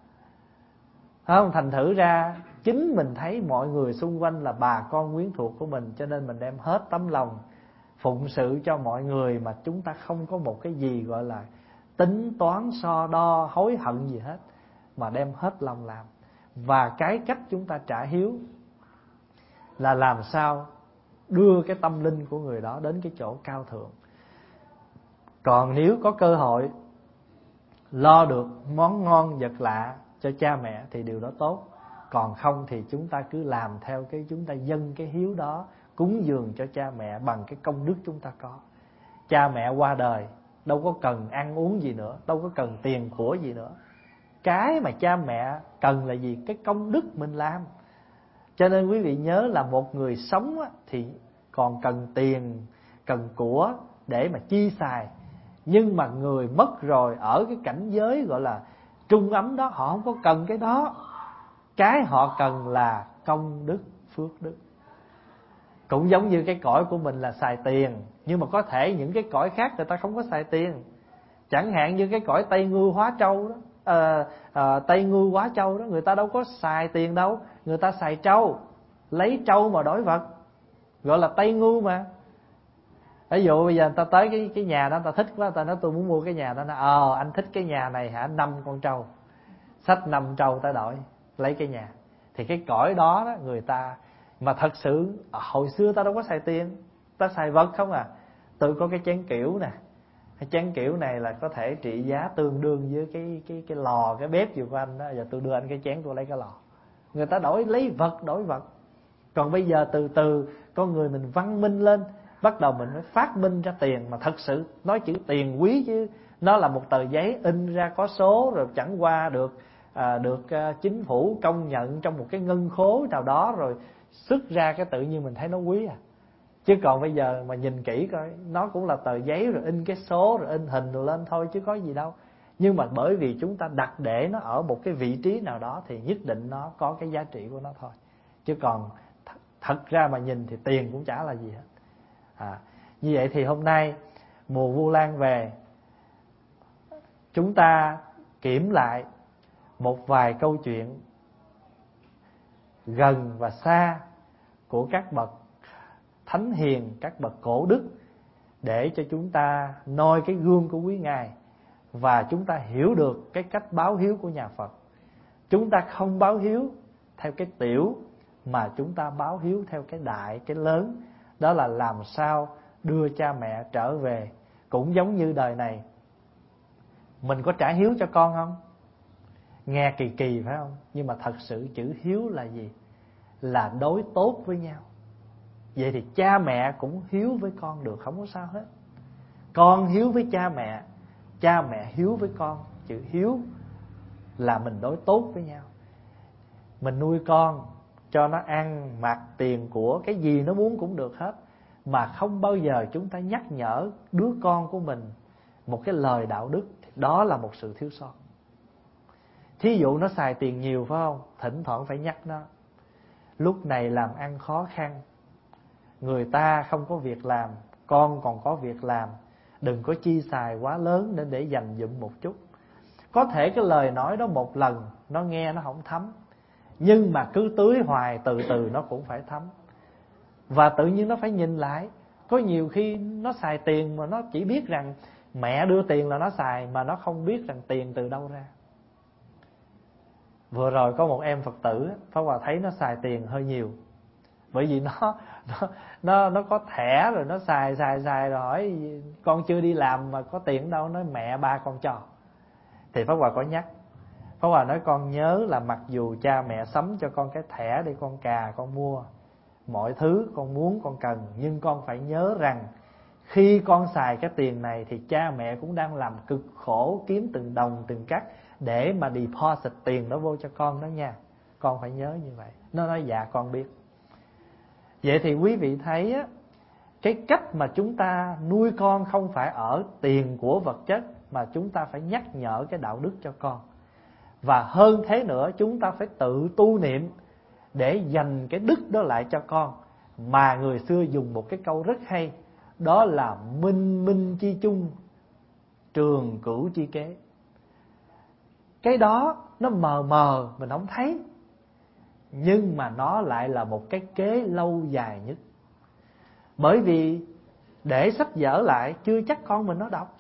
Không, thành thử ra chính mình thấy mọi người xung quanh là bà con quyến thuộc của mình, cho nên mình đem hết tấm lòng phụng sự cho mọi người, mà chúng ta không có một cái gì gọi là tính toán so đo hối hận gì hết, mà đem hết lòng làm. Và cái cách chúng ta trả hiếu là làm sao đưa cái tâm linh của người đó đến cái chỗ cao thượng. Còn nếu có cơ hội lo được món ngon vật lạ cho cha mẹ thì điều đó tốt. Còn không thì chúng ta cứ làm theo cái, chúng ta dâng cái hiếu đó, cúng dường cho cha mẹ bằng cái công đức chúng ta có. Cha mẹ qua đời đâu có cần ăn uống gì nữa, đâu có cần tiền của gì nữa. Cái mà cha mẹ cần là gì? Cái công đức mình làm. Cho nên quý vị nhớ là một người sống thì còn cần tiền, cần của để mà chi xài. Nhưng mà người mất rồi, ở cái cảnh giới gọi là trung ấm đó, họ không có cần cái đó. Cái họ cần là công đức, phước đức. Cũng giống như cái cõi của mình là xài tiền, nhưng mà có thể những cái cõi khác người ta không có xài tiền. Chẳng hạn như cái cõi Tây Ngưu Hóa Châu đó, à, à, Tây Ngưu Hóa Châu đó, người ta đâu có xài tiền đâu, người ta xài trâu, lấy trâu mà đổi vật, gọi là Tây Ngưu mà. Ví dụ bây giờ người ta tới cái cái nhà đó, người ta thích quá, người ta nói tôi muốn mua cái nhà đó, nó ờ anh thích cái nhà này hả, năm con trâu, xách năm trâu ta đổi lấy cái nhà. Thì cái cõi đó, đó người ta mà thật sự hồi xưa ta đâu có xài tiền, ta xài vật không à. Tôi có cái chén kiểu nè, cái chén kiểu này là có thể trị giá tương đương với cái cái cái lò, cái bếp vừa của anh đó. Giờ tôi đưa anh cái chén, tôi lấy cái lò. Người ta đổi lấy vật, đổi vật. Còn bây giờ từ từ con người mình văn minh lên, bắt đầu mình mới phát minh ra tiền. Mà thật sự nói chữ tiền quý chứ, nó là một tờ giấy in ra có số, rồi chẳng qua được à, được à, chính phủ công nhận trong một cái ngân khố nào đó, rồi xuất ra cái tự nhiên mình thấy nó quý à. Chứ còn bây giờ mà nhìn kỹ coi, nó cũng là tờ giấy rồi in cái số rồi in hình rồi lên thôi chứ có gì đâu. Nhưng mà bởi vì chúng ta đặt để nó ở một cái vị trí nào đó thì nhất định nó có cái giá trị của nó thôi. Chứ còn th- thật ra mà nhìn thì tiền cũng chả là gì hết. À, như vậy thì hôm nay mùa Vu Lan về, chúng ta kiểm lại một vài câu chuyện gần và xa của các bậc thánh hiền, các bậc cổ đức, để cho chúng ta noi cái gương của quý ngài và chúng ta hiểu được cái cách báo hiếu của nhà Phật. Chúng ta không báo hiếu theo cái tiểu, mà chúng ta báo hiếu theo cái đại, cái lớn. Đó là làm sao đưa cha mẹ trở về. Cũng giống như đời này, mình có trả hiếu cho con không? Nghe kỳ kỳ phải không? Nhưng mà thật sự chữ hiếu là gì? Là đối tốt với nhau. Vậy thì cha mẹ cũng hiếu với con được, không có sao hết. Con hiếu với cha mẹ, cha mẹ hiếu với con. Chữ hiếu là mình đối tốt với nhau. Mình nuôi con, cho nó ăn, mặc, tiền của, cái gì nó muốn cũng được hết. Mà không bao giờ chúng ta nhắc nhở đứa con của mình một cái lời đạo đức, thì đó là một sự thiếu sót. Thí dụ nó xài tiền nhiều phải không? Thỉnh thoảng phải nhắc nó. Lúc này làm ăn khó khăn, người ta không có việc làm, con còn có việc làm. Đừng có chi xài quá lớn nên để dành dụm một chút. Có thể cái lời nói đó một lần nó nghe nó không thấm, nhưng mà cứ tưới hoài, từ từ nó cũng phải thấm. Và tự nhiên nó phải nhìn lại. Có nhiều khi nó xài tiền mà nó chỉ biết rằng mẹ đưa tiền là nó xài, mà nó không biết rằng tiền từ đâu ra. Vừa rồi có một em Phật tử, Pháp Hòa thấy nó xài tiền hơi nhiều. Bởi vì nó nó nó nó có thẻ rồi nó xài xài xài rồi hỏi con chưa đi làm mà có tiền đâu, nói mẹ ba con cho. Thì Pháp Hòa có nhắc. Pháp Hòa nói con nhớ là mặc dù cha mẹ sắm cho con cái thẻ để con cà con mua mọi thứ con muốn con cần, nhưng con phải nhớ rằng khi con xài cái tiền này thì cha mẹ cũng đang làm cực khổ kiếm từng đồng từng cắc để mà deposit tiền đó vô cho con đó nha. Con phải nhớ như vậy. Nó nói dạ con biết. Vậy thì quý vị thấy á, cái cách mà chúng ta nuôi con không phải ở tiền của vật chất, mà chúng ta phải nhắc nhở cái đạo đức cho con. Và hơn thế nữa, chúng ta phải tự tu niệm để dành cái đức đó lại cho con. Mà người xưa dùng một cái câu rất hay, đó là minh minh chi chung, trường cửu chi kế. Cái đó nó mờ mờ mình không thấy, nhưng mà nó lại là một cái kế lâu dài nhất. Bởi vì để sách vở lại chưa chắc con mình nó đọc,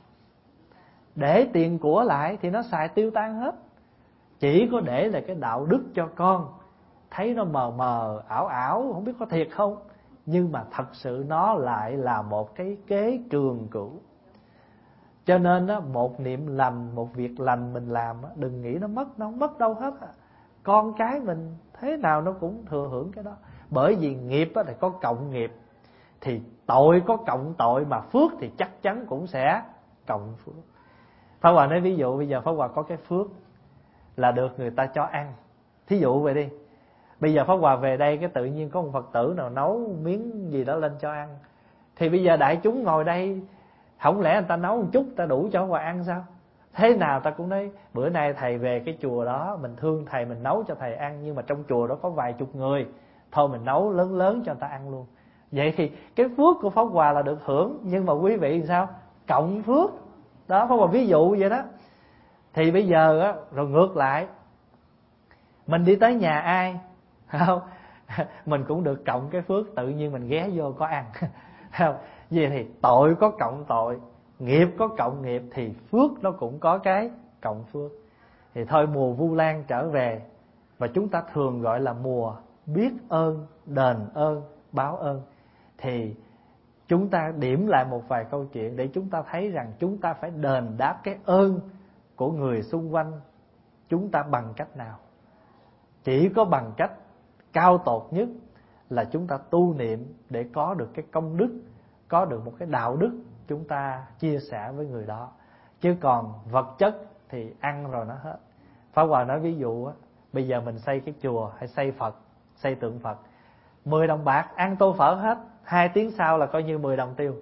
để tiền của lại thì nó xài tiêu tan hết. Chỉ có để là cái đạo đức cho con, thấy nó mờ mờ ảo ảo, không biết có thiệt không, nhưng mà thật sự nó lại là một cái kế trường cửu. Cho nên đó, một niệm lành, một việc lành mình làm, đừng nghĩ nó mất, nó không mất đâu hết. Con cái mình thế nào nó cũng thừa hưởng cái đó. Bởi vì nghiệp là có cộng nghiệp, thì tội có cộng tội, mà phước thì chắc chắn cũng sẽ cộng phước. Pháp Hòa nói ví dụ bây giờ Pháp Hòa có cái phước là được người ta cho ăn, thí dụ vậy đi. Bây giờ Pháp Hòa về đây, cái tự nhiên có một Phật tử nào nấu miếng gì đó lên cho ăn, thì bây giờ đại chúng ngồi đây, không lẽ người ta nấu một chút ta đủ cho Pháp Hòa ăn sao? Thế nào ta cũng nói bữa nay thầy về cái chùa đó, mình thương thầy, mình nấu cho thầy ăn, nhưng mà trong chùa đó có vài chục người, thôi mình nấu lớn lớn cho người ta ăn luôn. Vậy thì cái phước của Pháp Hòa là được hưởng, nhưng mà quý vị thì sao? Cộng phước. Đó, Pháp Hòa ví dụ vậy đó. Thì bây giờ á, rồi ngược lại, mình đi tới nhà ai, không? Mình cũng được cộng cái phước, tự nhiên mình ghé vô có ăn. Không? Vậy thì tội có cộng tội, nghiệp có cộng nghiệp, thì phước nó cũng có cái cộng phước. Thì thôi mùa Vu Lan trở về, và chúng ta thường gọi là mùa biết ơn, đền ơn, báo ơn. Thì chúng ta điểm lại một vài câu chuyện để chúng ta thấy rằng chúng ta phải đền đáp cái ơn của người xung quanh chúng ta bằng cách nào. Chỉ có bằng cách cao tột nhất là chúng ta tu niệm để có được cái công đức, có được một cái đạo đức chúng ta chia sẻ với người đó. Chứ còn vật chất thì ăn rồi nó hết. Pháp Hòa nói ví dụ á, bây giờ mình xây cái chùa hay xây Phật, xây tượng Phật, mười đồng bạc ăn tô phở hết, hai tiếng sau là coi như mười đồng tiêu.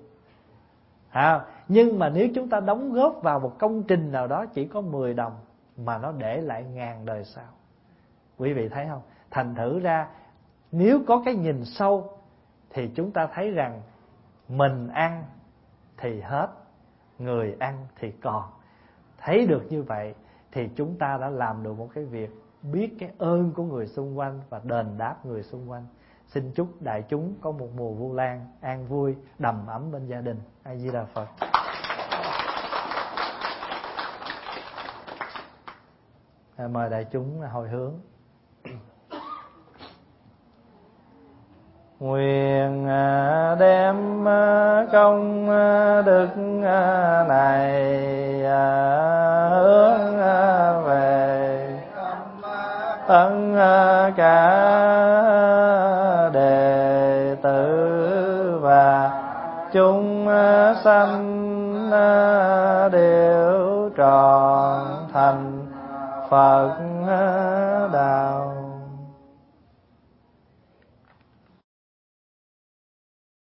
À, nhưng mà nếu chúng ta đóng góp vào một công trình nào đó chỉ có mười đồng, mà nó để lại ngàn đời sau. Quý vị thấy không? Thành thử ra nếu có cái nhìn sâu thì chúng ta thấy rằng mình ăn thì hết, người ăn thì còn. Thấy được như vậy thì chúng ta đã làm được một cái việc biết cái ơn của người xung quanh và đền đáp người xung quanh. Xin chúc đại chúng có một mùa Vu Lan an vui, đầm ấm bên gia đình. A Di Đà Phật. À, mời đại chúng hồi hướng. Nguyện đem công đức này hướng về tất cả đệ tử và chúng sanh đều trọn thành Phật đạo.